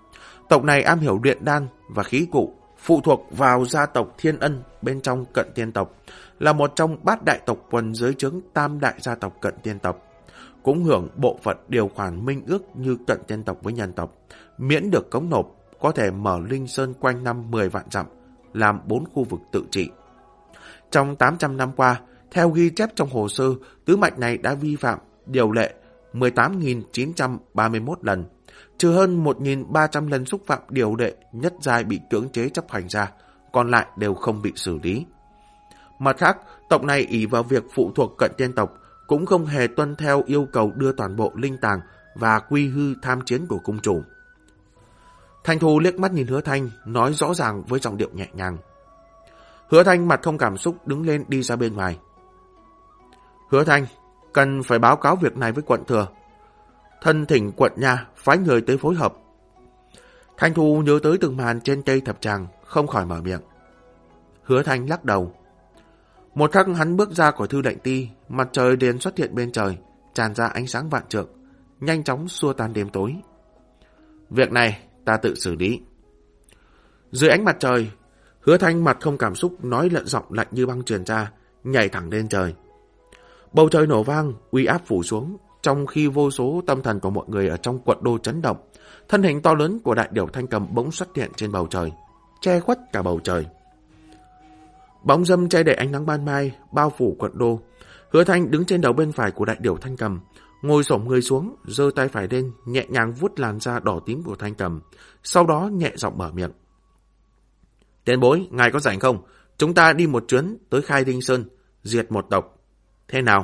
Speaker 1: Tộc này am hiểu luyện đan và khí cụ, phụ thuộc vào gia tộc Thiên Ân bên trong Cận Tiên tộc, là một trong bát đại tộc quần dưới trướng tam đại gia tộc Cận Tiên tộc, cũng hưởng bộ phận điều khoản minh ước như Cận Tiên tộc với nhân tộc, miễn được cống nộp, có thể mở linh sơn quanh năm mười vạn dặm, làm bốn khu vực tự trị. Trong tám trăm năm qua, theo ghi chép trong hồ sơ, tứ mạch này đã vi phạm điều lệ mười tám nghìn chín trăm ba mươi mốt lần, trừ hơn một nghìn ba trăm lần xúc phạm điều lệ nhất giai bị cưỡng chế chấp hành ra, còn lại đều không bị xử lý. Mặt khác, tộc này ỷ vào việc phụ thuộc Cận Tiên tộc, cũng không hề tuân theo yêu cầu đưa toàn bộ linh tàng và quy hư tham chiến của cung chủ. Thanh Thu liếc mắt nhìn Hứa Thanh, nói rõ ràng với giọng điệu nhẹ nhàng. Hứa Thanh mặt không cảm xúc đứng lên đi ra bên ngoài. Hứa Thanh, cần phải báo cáo việc này với quận thừa. Thân thỉnh quận nha, phái người tới phối hợp. Thanh Thu nhớ tới từng màn trên cây thập tràng, không khỏi mở miệng. Hứa Thanh lắc đầu. Một khắc hắn bước ra khỏi thư lệnh ti, mặt trời liền xuất hiện bên trời, tràn ra ánh sáng vạn trượng, nhanh chóng xua tan đêm tối. Việc này ta tự xử lý. Dưới ánh mặt trời, Hứa Thanh mặt không cảm xúc nói lận giọng lạnh như băng truyền ra, nhảy thẳng lên trời. Bầu trời nổ vang, uy áp phủ xuống, trong khi vô số tâm thần của mọi người ở trong quận đô chấn động, thân hình to lớn của đại điểu Thanh Cầm bỗng xuất hiện trên bầu trời, che khuất cả bầu trời. Bóng râm che đậy ánh nắng ban mai, bao phủ quận đô. Hứa Thanh đứng trên đầu bên phải của đại điểu Thanh Cầm, ngồi xổm người xuống, giơ tay phải lên, nhẹ nhàng vuốt làn da đỏ tím của Thanh Cầm, sau đó nhẹ giọng mở miệng. Tiền bối, ngài có rảnh không? Chúng ta đi một chuyến tới Khai Đinh Sơn, diệt một tộc. Thế nào?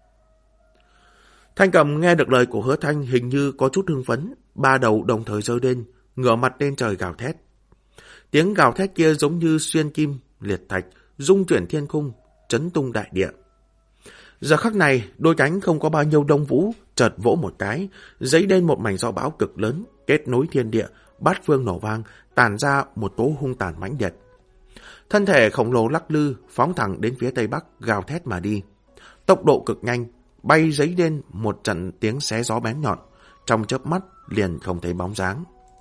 Speaker 1: Thanh Cầm nghe được lời của Hứa Thanh hình như có chút hưng phấn, ba đầu đồng thời giơ lên, ngửa mặt lên trời gào thét. Tiếng gào thét kia giống như xuyên kim, liệt thạch, rung chuyển thiên khung, chấn tung đại địa. Giờ khắc này, đôi cánh không có bao nhiêu đông vũ, chợt vỗ một cái, giấy lên một mảnh gió bão cực lớn, kết nối thiên địa, bát phương nổ vang, tàn ra một tố hung tàn mãnh liệt. Thân thể khổng lồ lắc lư, phóng thẳng đến phía tây bắc, gào thét mà đi. Tốc độ cực nhanh, bay giấy lên một trận tiếng xé gió bén nhọn, trong chớp mắt liền không thấy bóng dáng.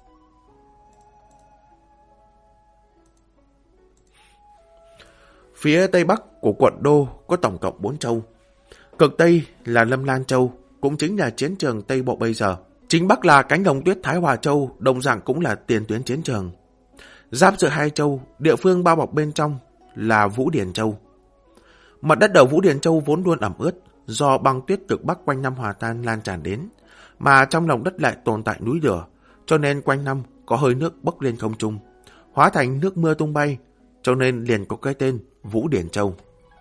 Speaker 1: Phía tây bắc của quận đô có tổng cộng bốn châu. Cực tây là Lâm Lan Châu, cũng chính là chiến trường Tây Bộ bây giờ. Chính bắc là cánh đồng tuyết Thái Hòa Châu, đồng dạng cũng là tiền tuyến chiến trường. Giáp giữa hai châu, địa phương bao bọc bên trong là Vũ Điển Châu. Mặt đất ở Vũ Điển Châu vốn luôn ẩm ướt, do băng tuyết cực bắc quanh năm hòa tan lan tràn đến, mà trong lòng đất lại tồn tại núi lửa, cho nên quanh năm có hơi nước bốc lên không trung, hóa thành nước mưa tung bay, cho nên liền có cái tên Vũ Điển Châu.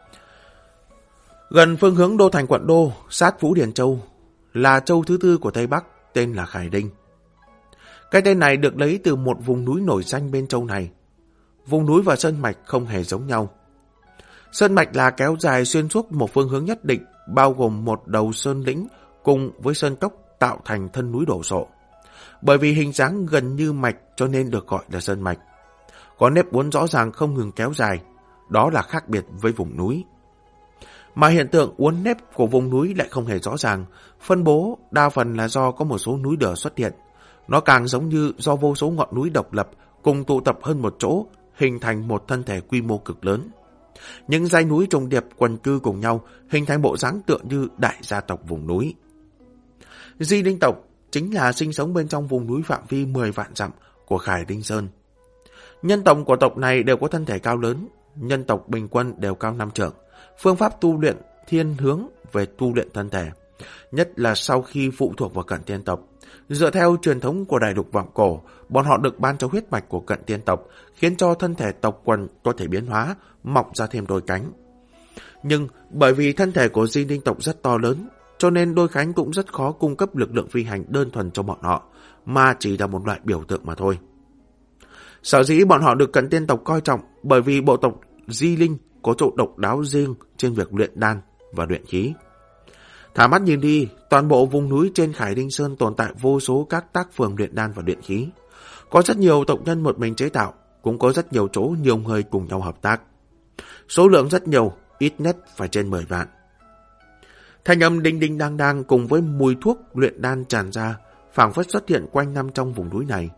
Speaker 1: Gần phương hướng đô thành quận đô, sát Vũ Điển Châu, là châu thứ tư của Tây Bắc, tên là Khải Đinh. Cái tên này được lấy từ một vùng núi nổi danh bên châu này. Vùng núi và sơn mạch không hề giống nhau. Sơn mạch là kéo dài xuyên suốt một phương hướng nhất định, bao gồm một đầu sơn lĩnh cùng với sơn cốc tạo thành thân núi đổ sộ. Bởi vì hình dáng gần như mạch cho nên được gọi là sơn mạch. Có nếp uốn rõ ràng không ngừng kéo dài, đó là khác biệt với vùng núi. Mà hiện tượng uốn nếp của vùng núi lại không hề rõ ràng, phân bố đa phần là do có một số núi lửa xuất hiện. Nó càng giống như do vô số ngọn núi độc lập cùng tụ tập hơn một chỗ, hình thành một thân thể quy mô cực lớn. Những dãy núi trùng điệp quần cư cùng nhau, hình thành bộ dáng tựa như đại gia tộc vùng núi. Di Đinh tộc chính là sinh sống bên trong vùng núi phạm vi mười vạn dặm của Khải Đinh Sơn. Nhân tộc của tộc này đều có thân thể cao lớn, nhân tộc bình quân đều cao năm trượng. Phương pháp tu luyện thiên hướng về tu luyện thân thể, nhất là sau khi phụ thuộc vào Cận Tiên tộc. Dựa theo truyền thống của đại lục vọng cổ, bọn họ được ban cho huyết mạch của Cận Tiên tộc, khiến cho thân thể tộc quần có thể biến hóa, mọc ra thêm đôi cánh. Nhưng bởi vì thân thể của Di Đinh tộc rất to lớn, cho nên đôi cánh cũng rất khó cung cấp lực lượng phi hành đơn thuần cho bọn họ, mà chỉ là một loại biểu tượng mà thôi. Sở dĩ bọn họ được Cận Tiên tộc coi trọng bởi vì bộ tộc Di Linh có chỗ độc đáo riêng trên việc luyện đan và luyện khí. Thả mắt nhìn đi, toàn bộ vùng núi trên Khải Đinh Sơn tồn tại vô số các tác phường luyện đan và luyện khí. Có rất nhiều tộc nhân một mình chế tạo, cũng có rất nhiều chỗ nhiều người cùng nhau hợp tác. Số lượng rất nhiều, ít nhất phải trên mười vạn. Thanh âm đinh đinh đang đang cùng với mùi thuốc luyện đan tràn ra, phảng phất xuất hiện quanh năm trong vùng núi này.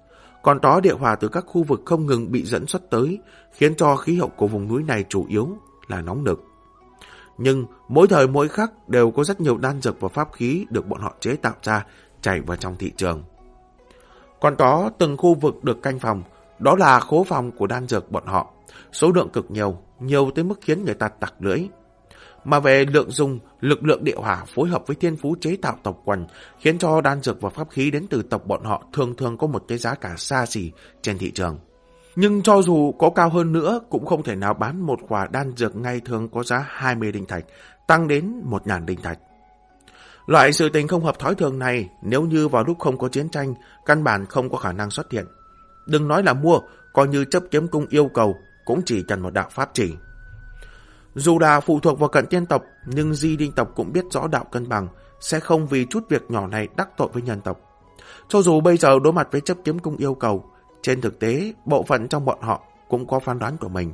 Speaker 1: còn có địa hỏa từ các khu vực không ngừng bị dẫn xuất tới, khiến cho khí hậu của vùng núi này chủ yếu là nóng nực. Nhưng mỗi thời mỗi khắc đều có rất nhiều đan dược và pháp khí được bọn họ chế tạo ra chảy vào trong thị trường. Còn có từng khu vực được canh phòng, đó là khố phòng của đan dược bọn họ, số lượng cực nhiều, nhiều tới mức khiến người ta tặc lưỡi. Mà về lượng dùng, lực lượng địa hỏa phối hợp với thiên phú chế tạo tộc quần, khiến cho đan dược và pháp khí đến từ tộc bọn họ thường thường có một cái giá cả xa xỉ trên thị trường. Nhưng cho dù có cao hơn nữa, cũng không thể nào bán một khỏa đan dược ngày thường có giá hai mươi đinh thạch, tăng đến một nghìn đinh thạch. Loại sự tình không hợp thói thường này, nếu như vào lúc không có chiến tranh, căn bản không có khả năng xuất hiện. Đừng nói là mua, coi như chấp kiếm cung yêu cầu, cũng chỉ cần một đạo pháp chỉ. Dù là phụ thuộc vào cận tiên tộc, nhưng Di Đinh tộc cũng biết rõ đạo cân bằng, sẽ không vì chút việc nhỏ này đắc tội với nhân tộc. Cho dù bây giờ đối mặt với chấp kiếm cung yêu cầu, trên thực tế, bộ phận trong bọn họ cũng có phán đoán của mình.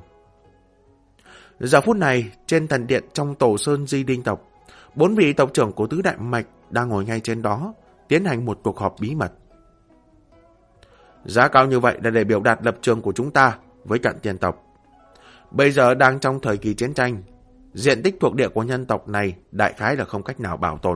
Speaker 1: Giờ phút này, trên thần điện trong tổ sơn Di Đinh tộc, bốn vị tộc trưởng của tứ đại mạch đang ngồi ngay trên đó, tiến hành một cuộc họp bí mật. Giá cao như vậy là để biểu đạt lập trường của chúng ta với cận tiên tộc. Bây giờ đang trong thời kỳ chiến tranh, diện tích thuộc địa của nhân tộc này đại khái là không cách nào bảo tồn.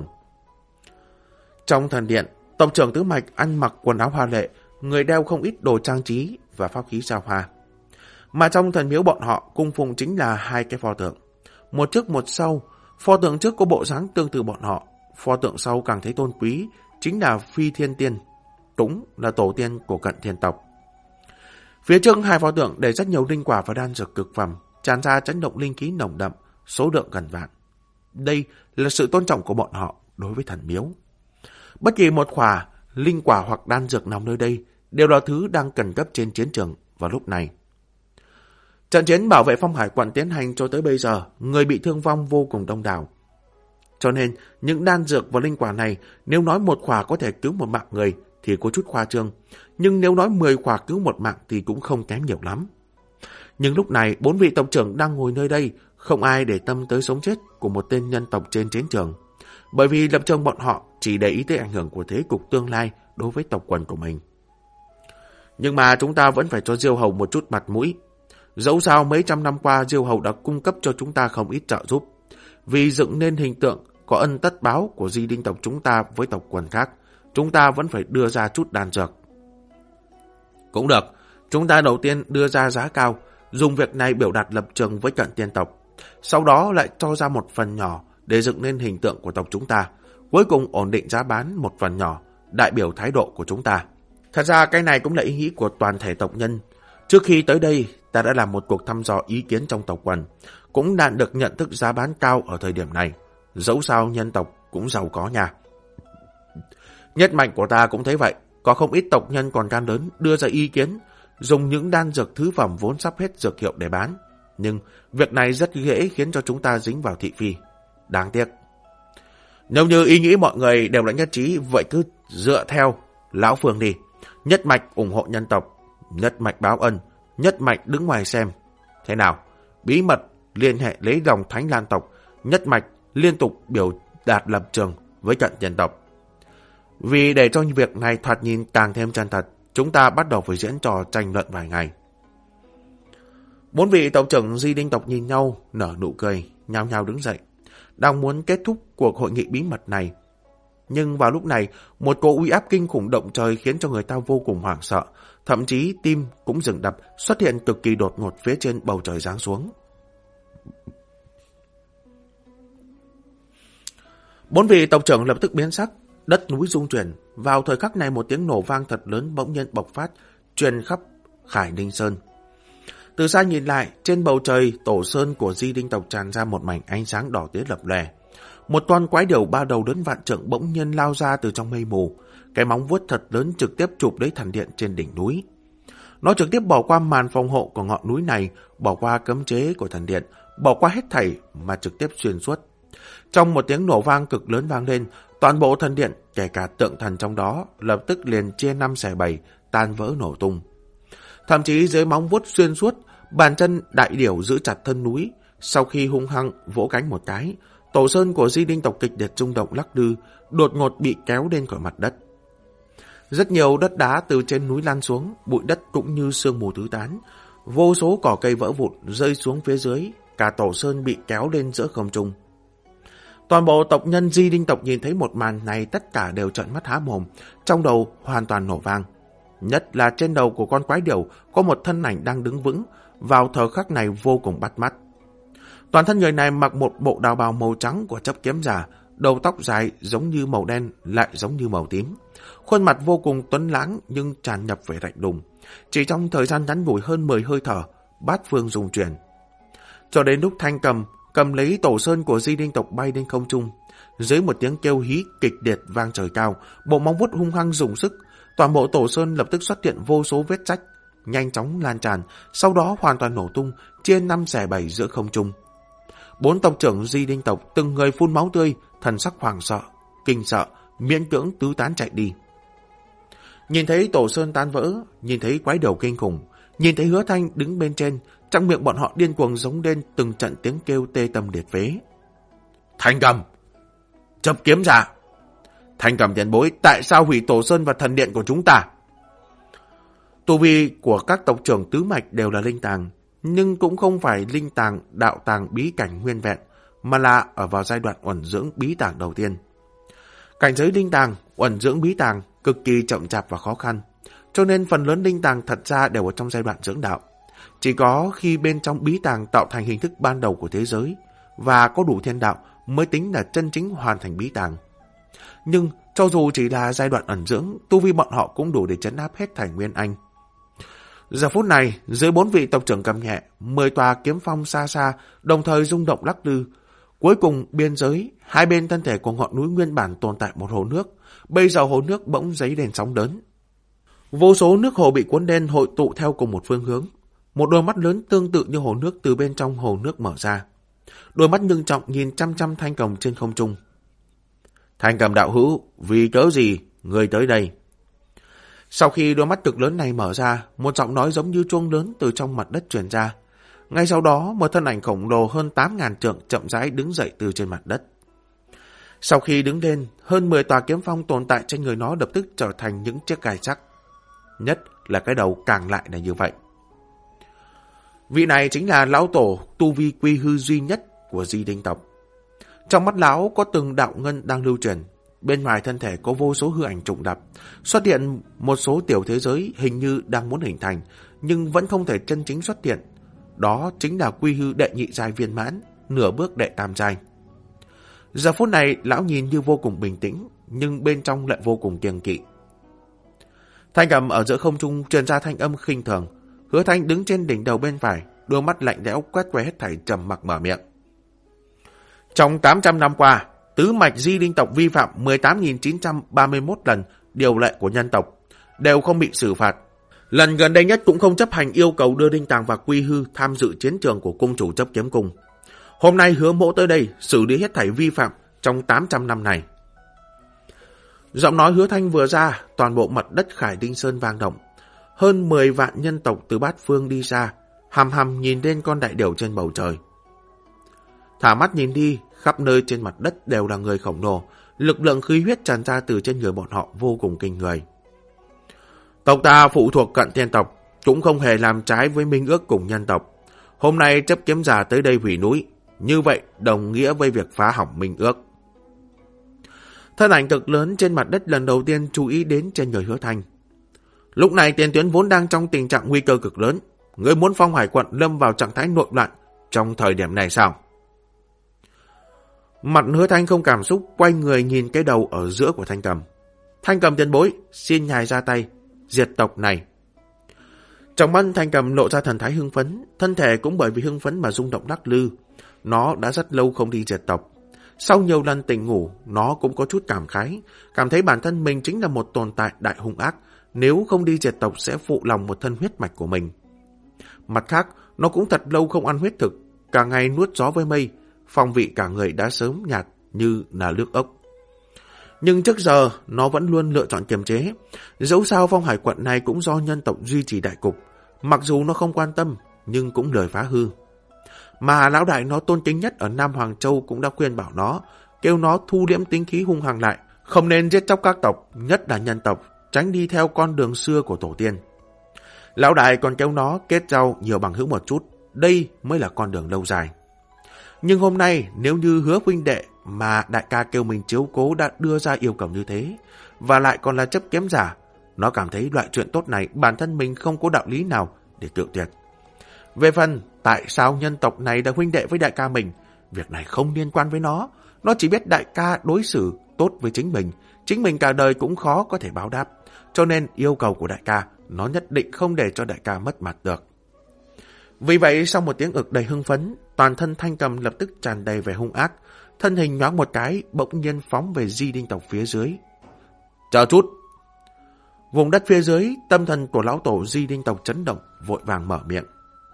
Speaker 1: Trong thần điện, tộc trưởng tứ mạch ăn mặc quần áo hoa lệ, người đeo không ít đồ trang trí và pháp khí sao hoa. Mà trong thần miếu bọn họ cung phụng chính là hai cái pho tượng, một trước một sau. Pho tượng trước có bộ dáng tương tự bọn họ, pho tượng sau càng thấy tôn quý, chính là Phi Thiên Tiên, cũng là tổ tiên của cận thiên tộc. Phía trước hai pho tượng để rất nhiều linh quả và đan dược cực phẩm, tràn ra chấn động linh khí nồng đậm, số lượng gần vạn. Đây là sự tôn trọng của bọn họ đối với thần miếu. Bất kỳ một khỏa, linh quả hoặc đan dược nào nơi đây đều là thứ đang cần cấp trên chiến trường vào lúc này. Trận chiến bảo vệ Phong Hải quận tiến hành cho tới bây giờ, người bị thương vong vô cùng đông đảo. Cho nên, những đan dược và linh quả này, nếu nói một khỏa có thể cứu một mạng người thì có chút khoa trương, nhưng nếu nói mười khỏa cứu một mạng thì cũng không kém nhiều lắm. Nhưng lúc này, bốn vị tộc trưởng đang ngồi nơi đây, không ai để tâm tới sống chết của một tên nhân tộc trên chiến trường, bởi vì lập trường bọn họ chỉ để ý tới ảnh hưởng của thế cục tương lai đối với tộc quần của mình. Nhưng mà chúng ta vẫn phải cho Diêu Hầu một chút mặt mũi. Dẫu sao mấy trăm năm qua Diêu Hầu đã cung cấp cho chúng ta không ít trợ giúp. Vì dựng nên hình tượng có ân tất báo của Di Đinh tộc chúng ta với tộc quần khác, chúng ta vẫn phải đưa ra chút đan dược. Cũng được, chúng ta đầu tiên đưa ra giá cao, dùng việc này biểu đạt lập trường với cận tiên tộc. Sau đó lại cho ra một phần nhỏ để dựng nên hình tượng của tộc chúng ta. Cuối cùng ổn định giá bán một phần nhỏ, đại biểu thái độ của chúng ta. Thật ra cái này cũng là ý nghĩ của toàn thể tộc nhân. Trước khi tới đây, ta đã làm một cuộc thăm dò ý kiến trong tộc quần, cũng đạt được nhận thức giá bán cao ở thời điểm này. Dẫu sao nhân tộc cũng giàu có nha. Nhất mạch của ta cũng thấy vậy, có không ít tộc nhân còn gan lớn đưa ra ý kiến, dùng những đan dược thứ phẩm vốn sắp hết dược hiệu để bán. Nhưng việc này rất dễ khiến cho chúng ta dính vào thị phi. Đáng tiếc. Nếu như ý nghĩ mọi người đều là nhất trí, vậy cứ dựa theo lão Phương đi. Nhất mạch ủng hộ nhân tộc, nhất mạch báo ân, nhất mạch đứng ngoài xem. Thế nào? Bí mật liên hệ lấy dòng Thánh Lan tộc, nhất mạch liên tục biểu đạt lập trường với cận tiên tộc. Vì để cho việc này thoạt nhìn càng thêm chân thật, chúng ta bắt đầu phải diễn trò tranh luận vài ngày. Bốn vị tộc trưởng Di Đinh tộc nhìn nhau, nở nụ cười, nhao nhao đứng dậy, đang muốn kết thúc cuộc hội nghị bí mật này. Nhưng vào lúc này, một cỗ uy áp kinh khủng động trời khiến cho người ta vô cùng hoảng sợ, thậm chí tim cũng dừng đập, xuất hiện cực kỳ đột ngột phía trên bầu trời giáng xuống. Bốn vị tộc trưởng lập tức biến sắc, đất núi rung chuyển. Vào thời khắc này một tiếng nổ vang thật lớn bỗng nhiên bộc phát, truyền khắp Khải Ninh Sơn. Từ xa nhìn lại, trên bầu trời tổ sơn của Di Đinh tộc tràn ra một mảnh ánh sáng đỏ tía lập lòe. Một con quái điểu ba đầu đến vạn trượng bỗng nhiên lao ra từ trong mây mù, cái móng vuốt thật lớn trực tiếp chụp lấy thần điện trên đỉnh núi. Nó trực tiếp bỏ qua màn phòng hộ của ngọn núi này, bỏ qua cấm chế của thần điện, bỏ qua hết thảy mà trực tiếp xuyên suốt. Trong một tiếng nổ vang cực lớn vang lên, toàn bộ thần điện, kể cả tượng thần trong đó, lập tức liền chia năm xẻ bảy, tan vỡ nổ tung. Thậm chí dưới móng vuốt xuyên suốt, bàn chân đại điểu giữ chặt thân núi, sau khi hung hăng vỗ cánh một cái, tổ sơn của Di Đinh tộc kịch liệt rung động lắc lư, đột ngột bị kéo lên khỏi mặt đất. Rất nhiều đất đá từ trên núi lan xuống, bụi đất cũng như sương mù tứ tán. Vô số cỏ cây vỡ vụn rơi xuống phía dưới, cả tổ sơn bị kéo lên giữa không trung. Toàn bộ tộc nhân Di Đinh tộc nhìn thấy một màn này tất cả đều trợn mắt há mồm, trong đầu hoàn toàn nổ vang. Nhất là trên đầu của con quái điểu có một thân ảnh đang đứng vững, vào thời khắc này vô cùng bắt mắt. Toàn thân người này mặc một bộ đạo bào màu trắng của chấp kiếm giả, đầu tóc dài giống như màu đen lại giống như màu tím. Khuôn mặt vô cùng tuấn lãng nhưng tràn ngập vẻ lạnh lùng. Chỉ trong thời gian ngắn ngủi hơn mười hơi thở, bát phương dùng chuyển. Cho đến lúc Thanh Cầm cầm lấy tổ sơn của Di Đinh tộc bay lên không trung, dưới một tiếng kêu hí kịch liệt vang trời cao, bộ móng vuốt hung hăng dùng sức, toàn bộ tổ sơn lập tức xuất hiện vô số vết rách, nhanh chóng lan tràn, sau đó hoàn toàn nổ tung, chia năm xẻ bảy giữa không trung. Bốn tộc trưởng Di Đinh tộc từng người phun máu tươi, thần sắc hoảng sợ, kinh sợ, miễn cưỡng tứ tán chạy đi. Nhìn thấy tổ sơn tan vỡ, nhìn thấy quái đầu kinh khủng, nhìn thấy Hứa Thanh đứng bên trên, trong miệng bọn họ điên cuồng giống lên từng trận tiếng kêu tê tâm liệt phế. Thanh Cầm, chấp kiếm giả, Thanh Cầm tiền bối, tại sao hủy tổ sơn và thần điện của chúng ta? Tu vi của các tộc trưởng tứ mạch đều là linh tàng, nhưng cũng không phải linh tàng đạo tàng bí cảnh nguyên vẹn, mà là ở vào giai đoạn uẩn dưỡng bí tàng đầu tiên. Cảnh giới linh tàng, uẩn dưỡng bí tàng cực kỳ chậm chạp và khó khăn, cho nên phần lớn linh tàng thật ra đều ở trong giai đoạn dưỡng đạo. Chỉ có khi bên trong bí tàng tạo thành hình thức ban đầu của thế giới và có đủ thiên đạo mới tính là chân chính hoàn thành bí tàng. Nhưng cho dù chỉ là giai đoạn ẩn dưỡng, tu vi bọn họ cũng đủ để trấn áp hết thảy nguyên anh. Giờ phút này, dưới bốn vị tộc trưởng cầm nhẹ, mười tòa kiếm phong xa xa, đồng thời rung động lắc lư. Cuối cùng biên giới, hai bên thân thể của ngọn núi nguyên bản tồn tại một hồ nước, bây giờ hồ nước bỗng dấy lên sóng lớn. Vô số nước hồ bị cuốn đen hội tụ theo cùng một phương hướng. Một đôi mắt lớn tương tự như hồ nước từ bên trong hồ nước mở ra. Đôi mắt ngưng trọng nhìn chăm chăm Thanh Cầm trên không trung. Thanh Cầm đạo hữu, vì cớ gì người tới đây? Sau khi đôi mắt cực lớn này mở ra, một giọng nói giống như chuông lớn từ trong mặt đất truyền ra. Ngay sau đó, một thân ảnh khổng lồ hơn tám ngàn trượng chậm rãi đứng dậy từ trên mặt đất. Sau khi đứng lên, hơn mười tòa kiếm phong tồn tại trên người nó lập tức trở thành những chiếc gai sắc. Nhất là cái đầu càng lại là như vậy. Vị này chính là lão tổ tu vi quy hư duy nhất của Di Đinh tộc. Trong mắt lão có từng đạo ngân đang lưu truyền. Bên ngoài thân thể có vô số hư ảnh trùng đập, xuất hiện một số tiểu thế giới hình như đang muốn hình thành, nhưng vẫn không thể chân chính xuất hiện. Đó chính là quy hư đệ nhị giai viên mãn, nửa bước đệ tam giai. Giờ phút này lão nhìn như vô cùng bình tĩnh, nhưng bên trong lại vô cùng kiêng kỵ. Thanh Cầm ở giữa không trung truyền ra thanh âm khinh thường. Hứa Thanh đứng trên đỉnh đầu bên phải, đôi mắt lạnh lẽo quét qua hết thảy trầm mặc mở miệng. Trong tám trăm năm qua, tứ mạch Di Đinh tộc vi phạm mười tám nghìn chín trăm ba mươi mốt lần điều lệ của nhân tộc, đều không bị xử phạt. Lần gần đây nhất cũng không chấp hành yêu cầu đưa Đinh Tàng và Quy Hư tham dự chiến trường của cung chủ chấp kiếm cung. Hôm nay Hứa Mỗ tới đây xử lý hết thảy vi phạm trong tám trăm năm này. Giọng nói Hứa Thanh vừa ra, toàn bộ mặt đất Khải Đinh Sơn vang động. Hơn mười vạn nhân tộc từ bát phương đi ra, hằm hằm nhìn lên con đại điểu trên bầu trời. Thả mắt nhìn đi, khắp nơi trên mặt đất đều là người khổng lồ, lực lượng khí huyết tràn ra từ trên người bọn họ vô cùng kinh người. Tộc ta phụ thuộc Cận Thiên tộc, cũng không hề làm trái với minh ước cùng nhân tộc. Hôm nay chấp kiếm giả tới đây hủy núi, như vậy đồng nghĩa với việc phá hỏng minh ước. Thân ảnh cực lớn trên mặt đất lần đầu tiên chú ý đến trên người Hứa Thanh. Lúc này tiền tuyến vốn đang trong tình trạng nguy cơ cực lớn, người muốn Phong Hải quận lâm vào trạng thái nội loạn trong thời điểm này sao? Mặt Hứa Thanh không cảm xúc, quay người nhìn cái đầu ở giữa của Thanh Cầm. Thanh Cầm tiền bối, xin ngài ra tay, diệt tộc này. Trong mắt Thanh Cầm lộ ra thần thái hưng phấn, thân thể cũng bởi vì hưng phấn mà rung động lắc lư. Nó đã rất lâu không đi diệt tộc. Sau nhiều lần tỉnh ngủ, nó cũng có chút cảm khái, cảm thấy bản thân mình chính là một tồn tại đại hung ác, nếu không đi diệt tộc sẽ phụ lòng một thân huyết mạch của mình. Mặt khác, nó cũng thật lâu không ăn huyết thực, cả ngày nuốt gió với mây, phong vị cả người đã sớm nhạt như là nước ốc. Nhưng trước giờ, nó vẫn luôn lựa chọn kiềm chế. Dẫu sao Phong Hải quận này cũng do nhân tộc duy trì đại cục, mặc dù nó không quan tâm, nhưng cũng lời phá hư. Mà lão đại nó tôn kính nhất ở Nam Hoàng Châu cũng đã khuyên bảo nó, kêu nó thu liễm tính khí hung hăng lại, không nên giết chóc các tộc, nhất là nhân tộc, tránh đi theo con đường xưa của tổ tiên. Lão đại còn kéo nó kết giao nhiều bằng hữu một chút, đây mới là con đường lâu dài. Nhưng hôm nay nếu như Hứa huynh đệ mà đại ca kêu mình chiếu cố đã đưa ra yêu cầu như thế, và lại còn là chấp kiếm giả, nó cảm thấy loại chuyện tốt này bản thân mình không có đạo lý nào để cự tuyệt. Về phần tại sao nhân tộc này đã huynh đệ với đại ca mình, việc này không liên quan với nó. Nó chỉ biết đại ca đối xử tốt với chính mình, chính mình cả đời cũng khó có thể báo đáp. Cho nên yêu cầu của đại ca, nó nhất định không để cho đại ca mất mặt được. Vì vậy sau một tiếng ực đầy hưng phấn, toàn thân Thanh Cầm lập tức tràn đầy vẻ hung ác, thân hình nhoáng một cái, bỗng nhiên phóng về Di Đinh tộc phía dưới. Chờ chút! Vùng đất phía dưới, tâm thần của lão tổ Di Đinh tộc chấn động, vội vàng mở miệng.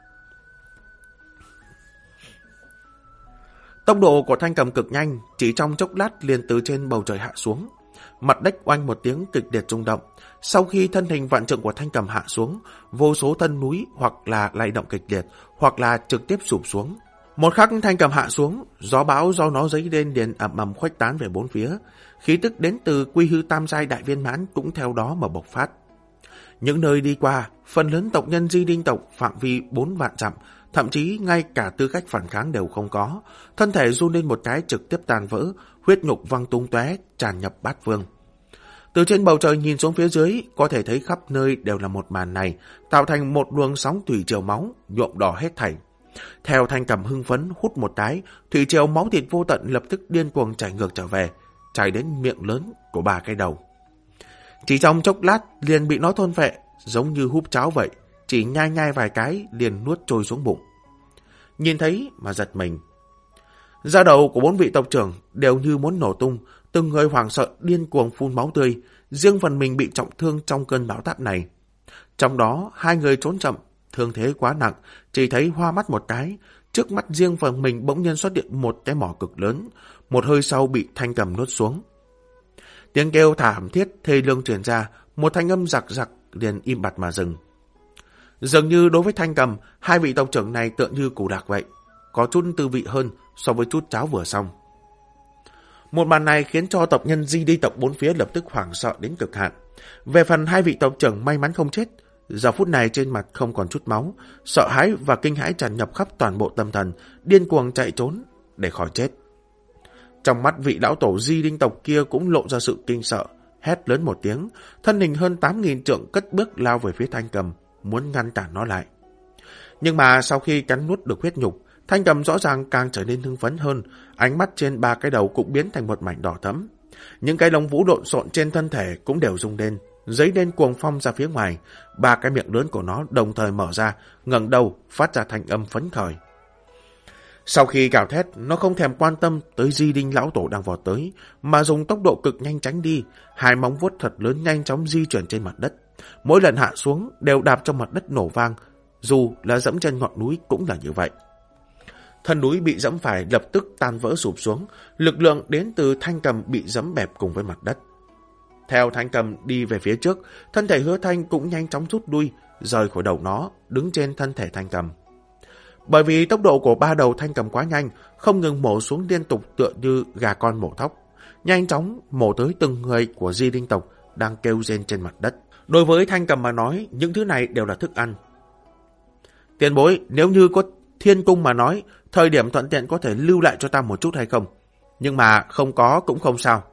Speaker 1: Tốc độ của Thanh Cầm cực nhanh, chỉ trong chốc lát liền từ trên bầu trời hạ xuống. Mặt đất oanh một tiếng kịch liệt rung động. Sau khi thân hình vạn trượng của Thanh Cầm hạ xuống, vô số thân núi hoặc là lay động kịch liệt, hoặc là trực tiếp sụp xuống. Một khắc Thanh Cầm hạ xuống, gió bão do nó dấy lên liền ầm ầm khuếch tán về bốn phía. Khí tức đến từ Quy Hư Tam Giai Đại Viên Mãn cũng theo đó mà bộc phát. Những nơi đi qua, phần lớn tộc nhân Di Đinh tộc phạm vi bốn vạn dặm, thậm chí ngay cả tư cách phản kháng đều không có, thân thể run lên một cái trực tiếp tàn vỡ, huyết nhục văng tung tóe, tràn nhập bát phương. Từ trên bầu trời nhìn xuống phía dưới, có thể thấy khắp nơi đều là một màn này, tạo thành một luồng sóng thủy triều máu, nhuộm đỏ hết thảy. Theo Thanh Cầm hưng phấn hút một cái, thủy triều máu thịt vô tận lập tức điên cuồng chảy ngược trở về, chảy đến miệng lớn của ba cái đầu. Chỉ trong chốc lát liền bị nó thôn phệ, giống như húp cháo vậy, chỉ nhai nhai vài cái liền nuốt trôi xuống bụng. Nhìn thấy mà giật mình. Da đầu của bốn vị tộc trưởng đều như muốn nổ tung, từng người hoảng sợ điên cuồng phun máu tươi, riêng phần mình bị trọng thương trong cơn bão táp này. Trong đó hai người trốn chậm, thương thế quá nặng, chỉ thấy hoa mắt một cái, trước mắt riêng phần mình bỗng nhiên xuất hiện một cái mỏ cực lớn, một hơi sau bị Thanh Cầm nuốt xuống. Tiếng kêu thảm thiết thê lương truyền ra, một thanh âm giặc giặc liền im bặt mà dừng. Dường như đối với Thanh Cầm, hai vị tộc trưởng này tựa như củ đạc vậy, có chút tư vị hơn so với chút cháo vừa xong. Một màn này khiến cho tộc nhân Di Đinh tộc bốn phía lập tức hoảng sợ đến cực hạn. Về phần hai vị tộc trưởng may mắn không chết, giờ phút này trên mặt không còn chút máu, sợ hãi và kinh hãi tràn nhập khắp toàn bộ tâm thần, điên cuồng chạy trốn để khỏi chết. Trong mắt vị lão tổ Di Đinh tộc kia cũng lộ ra sự kinh sợ, hét lớn một tiếng, thân hình hơn tám nghìn trượng cất bước lao về phía Thanh Cầm, muốn ngăn cản nó lại. Nhưng mà sau khi cắn nuốt được huyết nhục, Thanh Cầm rõ ràng càng trở nên hưng phấn hơn, ánh mắt trên ba cái đầu cũng biến thành một mảnh đỏ thẫm. Những cái lông vũ lộn xộn trên thân thể cũng đều rung lên, giấy lên cuồng phong ra phía ngoài, ba cái miệng lớn của nó đồng thời mở ra, ngẩng đầu phát ra thanh âm phấn khởi. Sau khi gào thét, nó không thèm quan tâm tới Di Đinh lão tổ đang vọt tới, mà dùng tốc độ cực nhanh tránh đi, hai móng vuốt thật lớn nhanh chóng di chuyển trên mặt đất. Mỗi lần hạ xuống đều đạp trong mặt đất nổ vang, dù là dẫm trên ngọn núi cũng là như vậy. Thân núi bị dẫm phải lập tức tan vỡ sụp xuống, lực lượng đến từ Thanh Cầm bị dẫm bẹp cùng với mặt đất. Theo Thanh Cầm đi về phía trước, thân thể Hứa Thanh cũng nhanh chóng rút đuôi, rời khỏi đầu nó, đứng trên thân thể Thanh Cầm. Bởi vì tốc độ của ba đầu Thanh Cầm quá nhanh, không ngừng mổ xuống liên tục tựa như gà con mổ thóc, nhanh chóng mổ tới từng người của Di Đinh tộc đang kêu rên trên mặt đất. Đối với Thanh Cầm mà nói, những thứ này đều là thức ăn. Tiền bối, nếu như có thiên cung mà nói, thời điểm thuận tiện có thể lưu lại cho ta một chút hay không? Nhưng mà không có cũng không sao.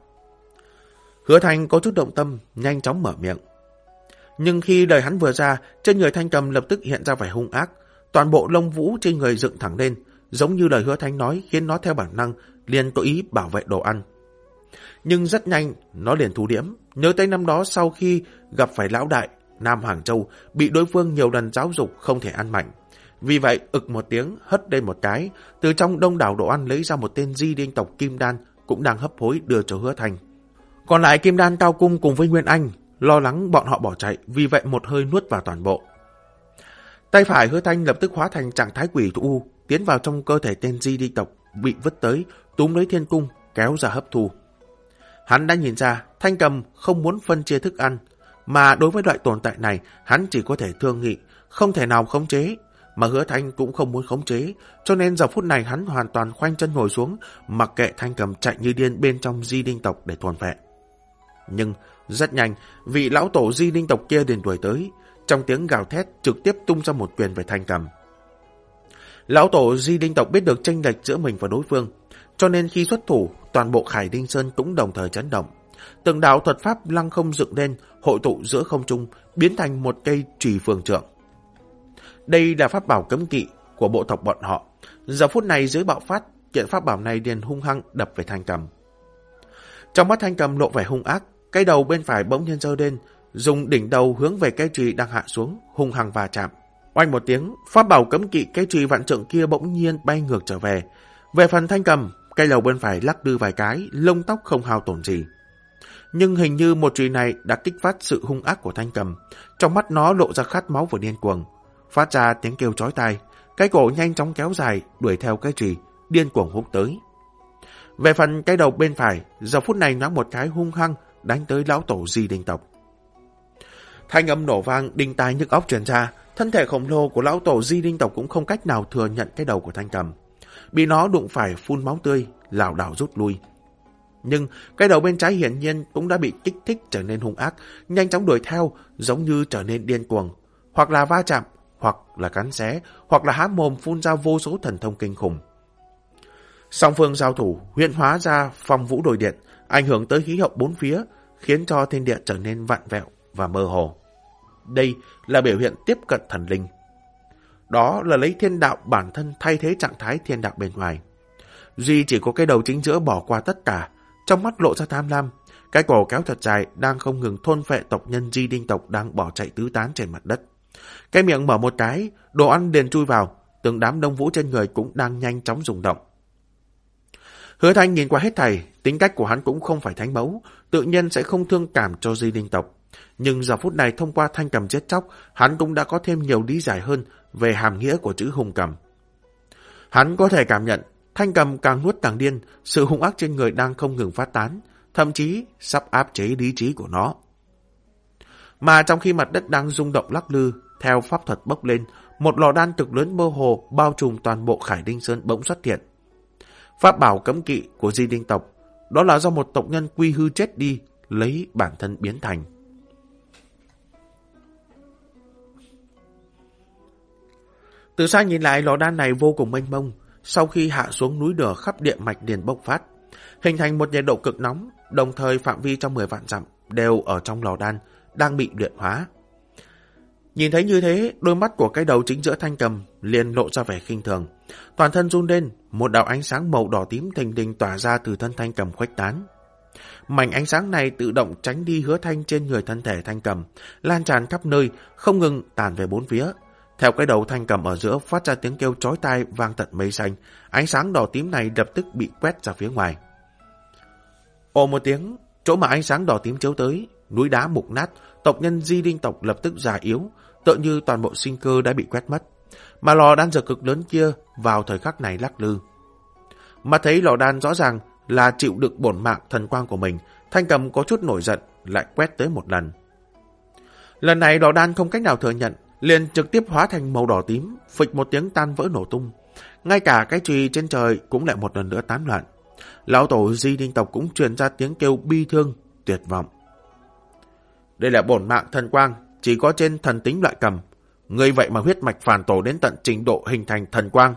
Speaker 1: Hứa Thanh có chút động tâm, nhanh chóng mở miệng. Nhưng khi lời hắn vừa ra, trên người Thanh Cầm lập tức hiện ra vẻ hung ác. Toàn bộ lông vũ trên người dựng thẳng lên, giống như lời Hứa Thanh nói khiến nó theo bản năng liền có ý bảo vệ đồ ăn. Nhưng rất nhanh, nó liền thu điểm, nhớ tới năm đó sau khi gặp phải lão đại Nam Hoàng Châu, bị đối phương nhiều lần giáo dục không thể ăn mạnh. Vì vậy, ực một tiếng, hất lên một cái, từ trong đông đảo đồ ăn lấy ra một tên Di Đinh tộc Kim Đan, cũng đang hấp hối đưa cho Hứa Thanh. Còn lại Kim Đan Cao Cung cùng với Nguyên Anh, lo lắng bọn họ bỏ chạy, vì vậy một hơi nuốt vào toàn bộ. Tay phải Hứa Thanh lập tức hóa thành trạng thái quỷ u, tiến vào trong cơ thể tên Di Đinh tộc, bị vứt tới, túm lấy thiên cung, kéo ra hấp thu. Hắn đã nhìn ra, Thanh Cầm không muốn phân chia thức ăn, mà đối với loại tồn tại này, hắn chỉ có thể thương nghị, không thể nào khống chế, mà Hứa Thanh cũng không muốn khống chế, cho nên giờ phút này hắn hoàn toàn khoanh chân ngồi xuống, mặc kệ Thanh Cầm chạy như điên bên trong Di Đinh tộc để thuần phệ. Nhưng rất nhanh, vị lão tổ di linh tộc kia liền đuổi tới, trong tiếng gào thét trực tiếp tung ra một quyền về Thanh Cầm. Lão tổ di linh tộc biết được chênh lệch giữa mình và đối phương, cho nên khi xuất thủ, toàn bộ Khải Đinh Sơn cũng đồng thời chấn động. Từng đạo thuật pháp lăng không dựng lên, hội tụ giữa không trung, biến thành một cây chùy phương trượng. Đây là pháp bảo cấm kỵ của bộ tộc bọn họ. Giờ phút này dưới bạo phát, kiện pháp bảo này liền hung hăng đập về Thanh Cầm. Trong mắt Thanh Cầm lộ vẻ hung ác, cái đầu bên phải bỗng nhiên giơ lên, dùng đỉnh đầu hướng về cây chùy đang hạ xuống, hung hăng va chạm. Oanh một tiếng, pháp bảo cấm kỵ cây chùy vạn trượng kia bỗng nhiên bay ngược trở về. Về phần Thanh Cầm, cây đầu bên phải lắc lư vài cái, lông tóc không hao tổn gì. Nhưng hình như một chùy này đã kích phát sự hung ác của Thanh Cầm, trong mắt nó lộ ra khát máu và điên cuồng, phát ra tiếng kêu chói tai, cái cổ nhanh chóng kéo dài đuổi theo cái chùy, điên cuồng hút tới. Về phần cái đầu bên phải, giờ phút này nó một cái hung hăng đánh tới lão tổ di linh tộc. Thanh âm nổ vang đinh tai nhức óc truyền ra, thân thể khổng lồ của lão tổ di linh tộc cũng không cách nào thừa nhận cái đầu của Thanh Cầm, bị nó đụng phải phun máu tươi, lảo đảo rút lui. Nhưng cái đầu bên trái hiển nhiên cũng đã bị kích thích trở nên hung ác, nhanh chóng đuổi theo, giống như trở nên điên cuồng, hoặc là va chạm, hoặc là cắn xé, hoặc là há mồm phun ra vô số thần thông kinh khủng. Song phương giao thủ, huyễn hóa ra phong vũ đồi điện, ảnh hưởng tới khí hậu bốn phía, khiến cho thiên địa trở nên vặn vẹo và mơ hồ. Đây là biểu hiện tiếp cận thần linh. Đó là lấy thiên đạo bản thân thay thế trạng thái thiên đạo bên ngoài. Duy chỉ có cái đầu chính giữa bỏ qua tất cả, trong mắt lộ ra tham lam, cái cổ kéo thật dài đang không ngừng thôn phệ tộc nhân di linh tộc đang bỏ chạy tứ tán trên mặt đất. Cái miệng mở một cái, đồ ăn liền chui vào, từng đám đông vũ trên người cũng đang nhanh chóng rung động. Hứa Thanh nhìn qua hết thảy, tính cách của hắn cũng không phải thánh mẫu, tự nhiên sẽ không thương cảm cho di linh tộc. Nhưng giờ phút này thông qua Thanh Cầm giết chóc, hắn cũng đã có thêm nhiều lý giải hơn về hàm nghĩa của chữ hung cầm. Hắn có thể cảm nhận, Thanh Cầm càng nuốt càng điên, sự hung ác trên người đang không ngừng phát tán, thậm chí sắp áp chế lý trí của nó. Mà trong khi mặt đất đang rung động lắc lư, theo pháp thuật bốc lên, một lò đan cực lớn mơ hồ bao trùm toàn bộ Khải Đinh Sơn bỗng xuất hiện. Pháp bảo cấm kỵ của di linh tộc, đó là do một tộc nhân quy hư chết đi, lấy bản thân biến thành. Từ xa nhìn lại, lò đan này vô cùng mênh mông, sau khi hạ xuống núi lửa khắp địa mạch liền bộc phát, hình thành một nhiệt độ cực nóng, đồng thời phạm vi trong mười vạn dặm đều ở trong lò đan đang bị luyện hóa. Nhìn thấy như thế, đôi mắt của cái đầu chính giữa Thanh Cầm liền lộ ra vẻ khinh thường, toàn thân run lên, một đạo ánh sáng màu đỏ tím thình lình tỏa ra từ thân Thanh Cầm khuếch tán. Mảnh ánh sáng này tự động tránh đi Hứa Thanh trên người thân thể Thanh Cầm, lan tràn khắp nơi, không ngừng tản về bốn phía. Theo cái đầu Thanh Cầm ở giữa phát ra tiếng kêu chói tai vang tận mây xanh, ánh sáng đỏ tím này lập tức bị quét ra phía ngoài. Ồ một tiếng, chỗ mà ánh sáng đỏ tím chiếu tới, núi đá mục nát, tộc nhân di linh tộc lập tức già yếu, tựa như toàn bộ sinh cơ đã bị quét mất. Mà lò đan dược cực lớn kia vào thời khắc này lắc lư. Mà thấy lò đan rõ ràng là chịu đựng bổn mạng thần quang của mình, Thanh Cầm có chút nổi giận, lại quét tới một lần. Lần này lò đan không cách nào thừa nhận, liền trực tiếp hóa thành màu đỏ tím, phịch một tiếng tan vỡ nổ tung. Ngay cả cái chùy trên trời cũng lại một lần nữa tán loạn. Lão tổ di linh tộc cũng truyền ra tiếng kêu bi thương, tuyệt vọng. Đây là bổn mạng thần quang, chỉ có trên thần tính loại cầm. Ngươi vậy mà huyết mạch phản tổ đến tận trình độ hình thành thần quang.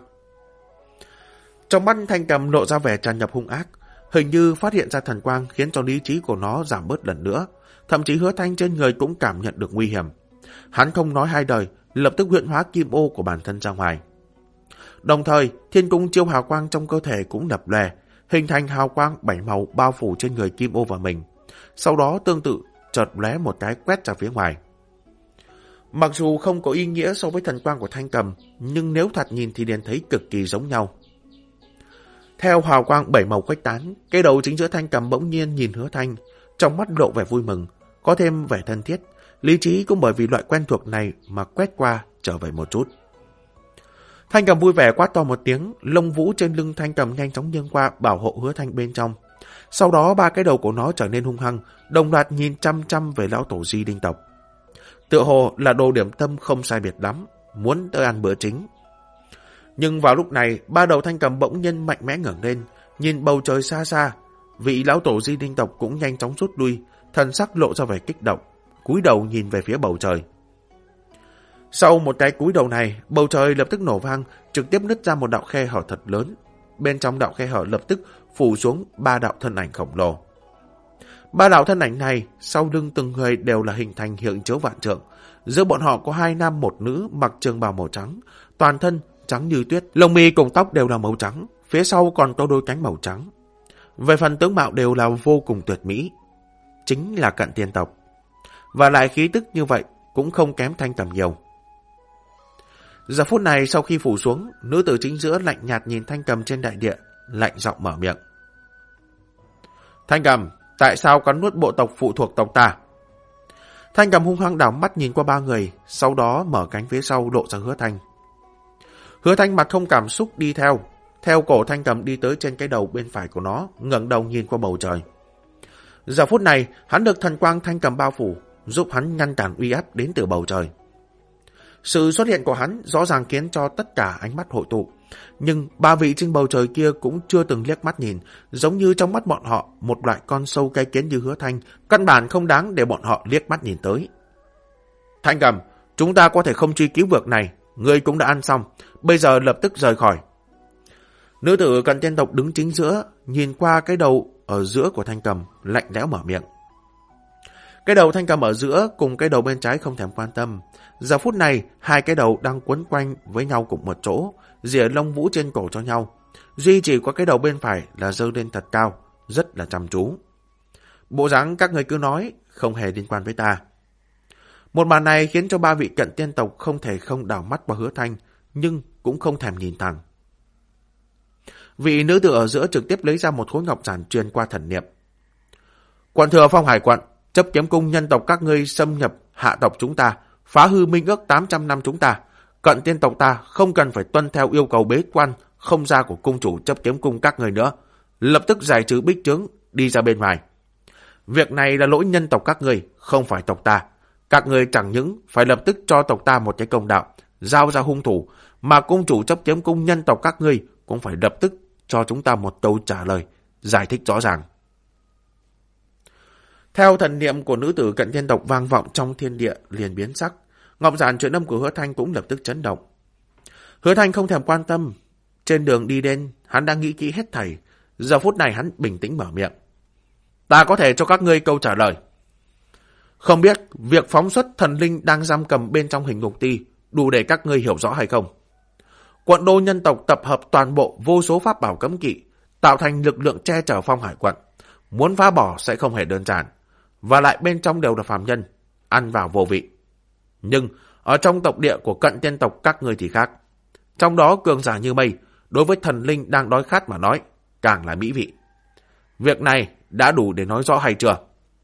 Speaker 1: Trong mắt Thanh Cầm lộ ra vẻ tràn ngập hung ác, hình như phát hiện ra thần quang khiến cho lý trí của nó giảm bớt lần nữa. Thậm chí Hứa Thanh trên người cũng cảm nhận được nguy hiểm. Hắn không nói hai lời, lập tức huyễn hóa kim ô của bản thân ra ngoài. Đồng thời, thiên cung chiêu hào quang trong cơ thể cũng lập lòe, hình thành hào quang bảy màu bao phủ trên người kim ô và mình. Sau đó tương tự chợt lóe một cái quét ra phía ngoài. Mặc dù không có ý nghĩa so với thần quang của Thanh Cầm, nhưng nếu thật nhìn thì liền thấy cực kỳ giống nhau. Theo hào quang bảy màu khuếch tán, cái đầu chính giữa Thanh Cầm bỗng nhiên nhìn Hứa Thanh, trong mắt lộ vẻ vui mừng, có thêm vẻ thân thiết, lý trí cũng bởi vì loại quen thuộc này mà quét qua trở về một chút. Thanh Cầm vui vẻ quát to một tiếng, lông vũ trên lưng Thanh Cầm nhanh chóng nghiêng qua bảo hộ Hứa Thanh bên trong. Sau đó ba cái đầu của nó trở nên hung hăng, đồng loạt nhìn chăm chăm về lão tổ di linh tộc. Tựa hồ là đồ điểm tâm không sai biệt lắm, muốn tới ăn bữa chính. Nhưng vào lúc này, ba đầu Thanh Cầm bỗng nhiên mạnh mẽ ngẩng lên, nhìn bầu trời xa xa. Vị lão tổ di linh tộc cũng nhanh chóng rút lui, thần sắc lộ ra vẻ kích động, cúi đầu nhìn về phía bầu trời. Sau một cái cúi đầu này, bầu trời lập tức nổ vang, trực tiếp nứt ra một đạo khe hở thật lớn. Bên trong đạo khe hở lập tức phủ xuống ba đạo thân ảnh khổng lồ. Ba đạo thân ảnh này, sau lưng từng người đều là hình thành hiệu chiếu vạn trượng. Giữa bọn họ có hai nam một nữ mặc trường bào màu trắng, toàn thân trắng như tuyết, lông mi cùng tóc đều là màu trắng, phía sau còn có đôi cánh màu trắng. Về phần tướng mạo đều là vô cùng tuyệt mỹ, chính là Cận Tiên tộc. Và lại khí tức như vậy cũng không kém Thanh Cầm nhiều. Giờ phút này sau khi phủ xuống, nữ tử chính giữa lạnh nhạt nhìn Thanh Cầm trên đại địa, lạnh giọng mở miệng. Thanh Cầm, tại sao cắn nuốt bộ tộc phụ thuộc tộc ta? Thanh Cầm hung hăng đảo mắt nhìn qua ba người, sau đó mở cánh phía sau lộ ra Hứa Thanh. Hứa Thanh mặt không cảm xúc đi theo, theo cổ Thanh Cầm đi tới trên cái đầu bên phải của nó, ngẩng đầu nhìn qua bầu trời. Giờ phút này, hắn được thần quang Thanh Cầm bao phủ, giúp hắn ngăn cản uy áp đến từ bầu trời. Sự xuất hiện của hắn rõ ràng khiến cho tất cả ánh mắt hội tụ, nhưng ba vị trên bầu trời kia cũng chưa từng liếc mắt nhìn, giống như trong mắt bọn họ, một loại con sâu cái kiến như Hứa Thanh, căn bản không đáng để bọn họ liếc mắt nhìn tới. Thanh Cầm, chúng ta có thể không truy cứu việc này, ngươi cũng đã ăn xong, bây giờ lập tức rời khỏi. Nữ tử Cận Tiên tộc đứng chính giữa, nhìn qua cái đầu ở giữa của Thanh Cầm, lạnh lẽo mở miệng. Cái đầu Thanh Cầm ở giữa cùng cái đầu bên trái không thèm quan tâm. Giờ phút này, hai cái đầu đang quấn quanh với nhau cùng một chỗ, rỉa lông vũ trên cổ cho nhau. Duy chỉ có cái đầu bên phải là giơ lên thật cao, rất là chăm chú. Bộ dáng các người cứ nói, không hề liên quan với ta. Một màn này khiến cho ba vị Cận Tiên tộc không thể không đảo mắt qua Hứa Thanh, nhưng cũng không thèm nhìn thẳng. Vị nữ tử ở giữa trực tiếp lấy ra một khối ngọc giản truyền qua thần niệm. Quận thừa Phong Hải quận, chấp kiếm cung nhân tộc các ngươi xâm nhập hạ tộc chúng ta, phá hư minh ước tám trăm năm chúng ta. Cận Tiên tộc ta không cần phải tuân theo yêu cầu bế quan không ra của cung chủ chấp kiếm cung các người nữa. Lập tức giải trừ bích trướng, đi ra bên ngoài. Việc này là lỗi nhân tộc các người, không phải tộc ta. Các người chẳng những phải lập tức cho tộc ta một cái công đạo, giao ra hung thủ, mà cung chủ chấp kiếm cung nhân tộc các ngươi cũng phải lập tức cho chúng ta một câu trả lời, giải thích rõ ràng. Theo thần niệm của nữ tử Cận Tiên tộc vang vọng trong thiên địa liền biến sắc, ngọc giản truyền âm của Hứa Thanh cũng lập tức chấn động. Hứa Thanh không thèm quan tâm, trên đường đi đến, hắn đang nghĩ kỹ hết thảy, giờ phút này hắn bình tĩnh mở miệng. Ta có thể cho các ngươi câu trả lời. Không biết việc phóng xuất thần linh đang giam cầm bên trong hình ngục ti đủ để các ngươi hiểu rõ hay không? Quận đô nhân tộc tập hợp toàn bộ vô số pháp bảo cấm kỵ, tạo thành lực lượng che chở Phong Hải quận. Muốn phá bỏ sẽ không hề đơn giản. Và lại bên trong đều là phàm nhân, ăn vào vô vị. Nhưng ở trong tộc địa của Cận Tiên tộc các ngươi thì khác. Trong đó cường giả như mây, đối với thần linh đang đói khát mà nói, càng là mỹ vị. Việc này đã đủ để nói rõ hay chưa?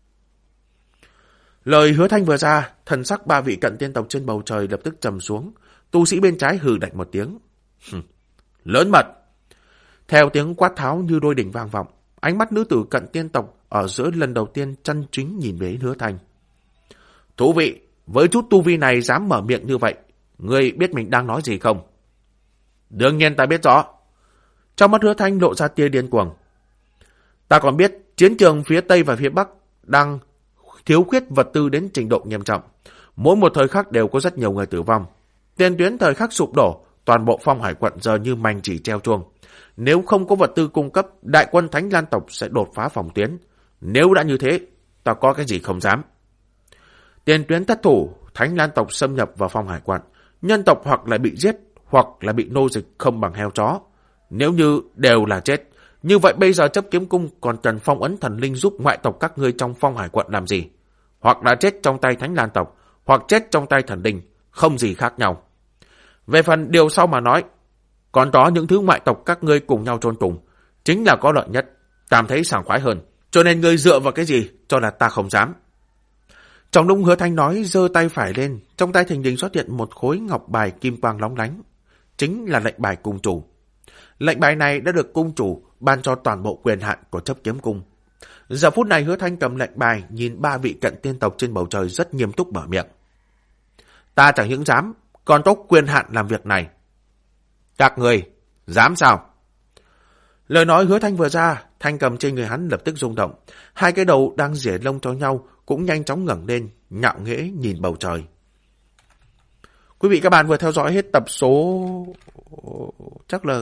Speaker 1: Lời Hứa Thanh vừa ra, thần sắc ba vị Cận Tiên tộc trên bầu trời lập tức trầm xuống. Tu sĩ bên trái hừ lạnh một tiếng. Lớn mật! Theo tiếng quát tháo như đôi đỉnh vang vọng, ánh mắt nữ tử Cận Tiên tộc ở giữa lần đầu tiên chân chính nhìn về Hứa Thanh. Thú vị! Với chút tu vi này dám mở miệng như vậy, ngươi biết mình đang nói gì không? Đương nhiên ta biết rõ. Trong mắt Hứa Thanh lộ ra tia điên cuồng. Ta còn biết chiến trường phía Tây và phía Bắc đang thiếu khuyết vật tư đến trình độ nghiêm trọng. Mỗi một thời khắc đều có rất nhiều người tử vong. Tiền tuyến thời khắc sụp đổ, toàn bộ Phong Hải quận giờ như manh chỉ treo chuông. Nếu không có vật tư cung cấp, đại quân Thánh Lan tộc sẽ đột phá phòng tuyến. Nếu đã như thế, ta có cái gì không dám. Tiền tuyến thất thủ, Thánh Lan tộc xâm nhập vào Phong Hải quận. Nhân tộc hoặc là bị giết, hoặc là bị nô dịch không bằng heo chó. Nếu như đều là chết, như vậy bây giờ chấp kiếm cung còn cần phong ấn thần linh giúp ngoại tộc các ngươi trong Phong Hải quận làm gì? Hoặc là chết trong tay Thánh Lan tộc, hoặc chết trong tay thần linh, không gì khác nhau. Về phần điều sau mà nói, còn có những thứ ngoại tộc các ngươi cùng nhau chôn cùng, chính là có lợi nhất, cảm thấy sảng khoái hơn. Cho nên ngươi dựa vào cái gì cho là ta không dám. Trong lúc Hứa Thanh nói, giơ tay phải lên, trong tay thình lình xuất hiện một khối ngọc bài kim quang lóng lánh, chính là lệnh bài cung chủ. Lệnh bài này đã được cung chủ ban cho toàn bộ quyền hạn của chấp kiếm cung. Giờ phút này Hứa Thanh cầm lệnh bài, nhìn ba vị Cận Tiên tộc trên bầu trời rất nghiêm túc mở miệng. Ta chẳng những dám, còn có quyền hạn làm việc này. Các người, dám sao? Lời nói Hứa Thanh vừa ra, thanh cầm trên người hắn lập tức rung động. Hai cái đầu đang rỉa lông cho nhau cũng nhanh chóng ngẩng lên, ngạo nghễ nhìn bầu trời. Quý vị các bạn vừa theo dõi hết tập số... chắc là...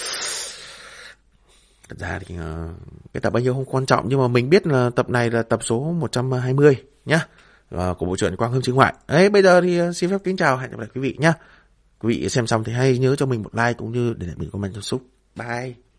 Speaker 1: Thật ra thì cái tập bao nhiêu không quan trọng, nhưng mà mình biết là tập này là tập số một trăm hai mươi nhá, của bộ truyện Quang Hương Chứng Ngoại. Đấy, bây giờ thì xin phép kính chào, hẹn gặp lại quý vị nhá. Quý vị xem xong thì hãy nhớ cho mình một like cũng như để lại mình comment cho Súc. Bye.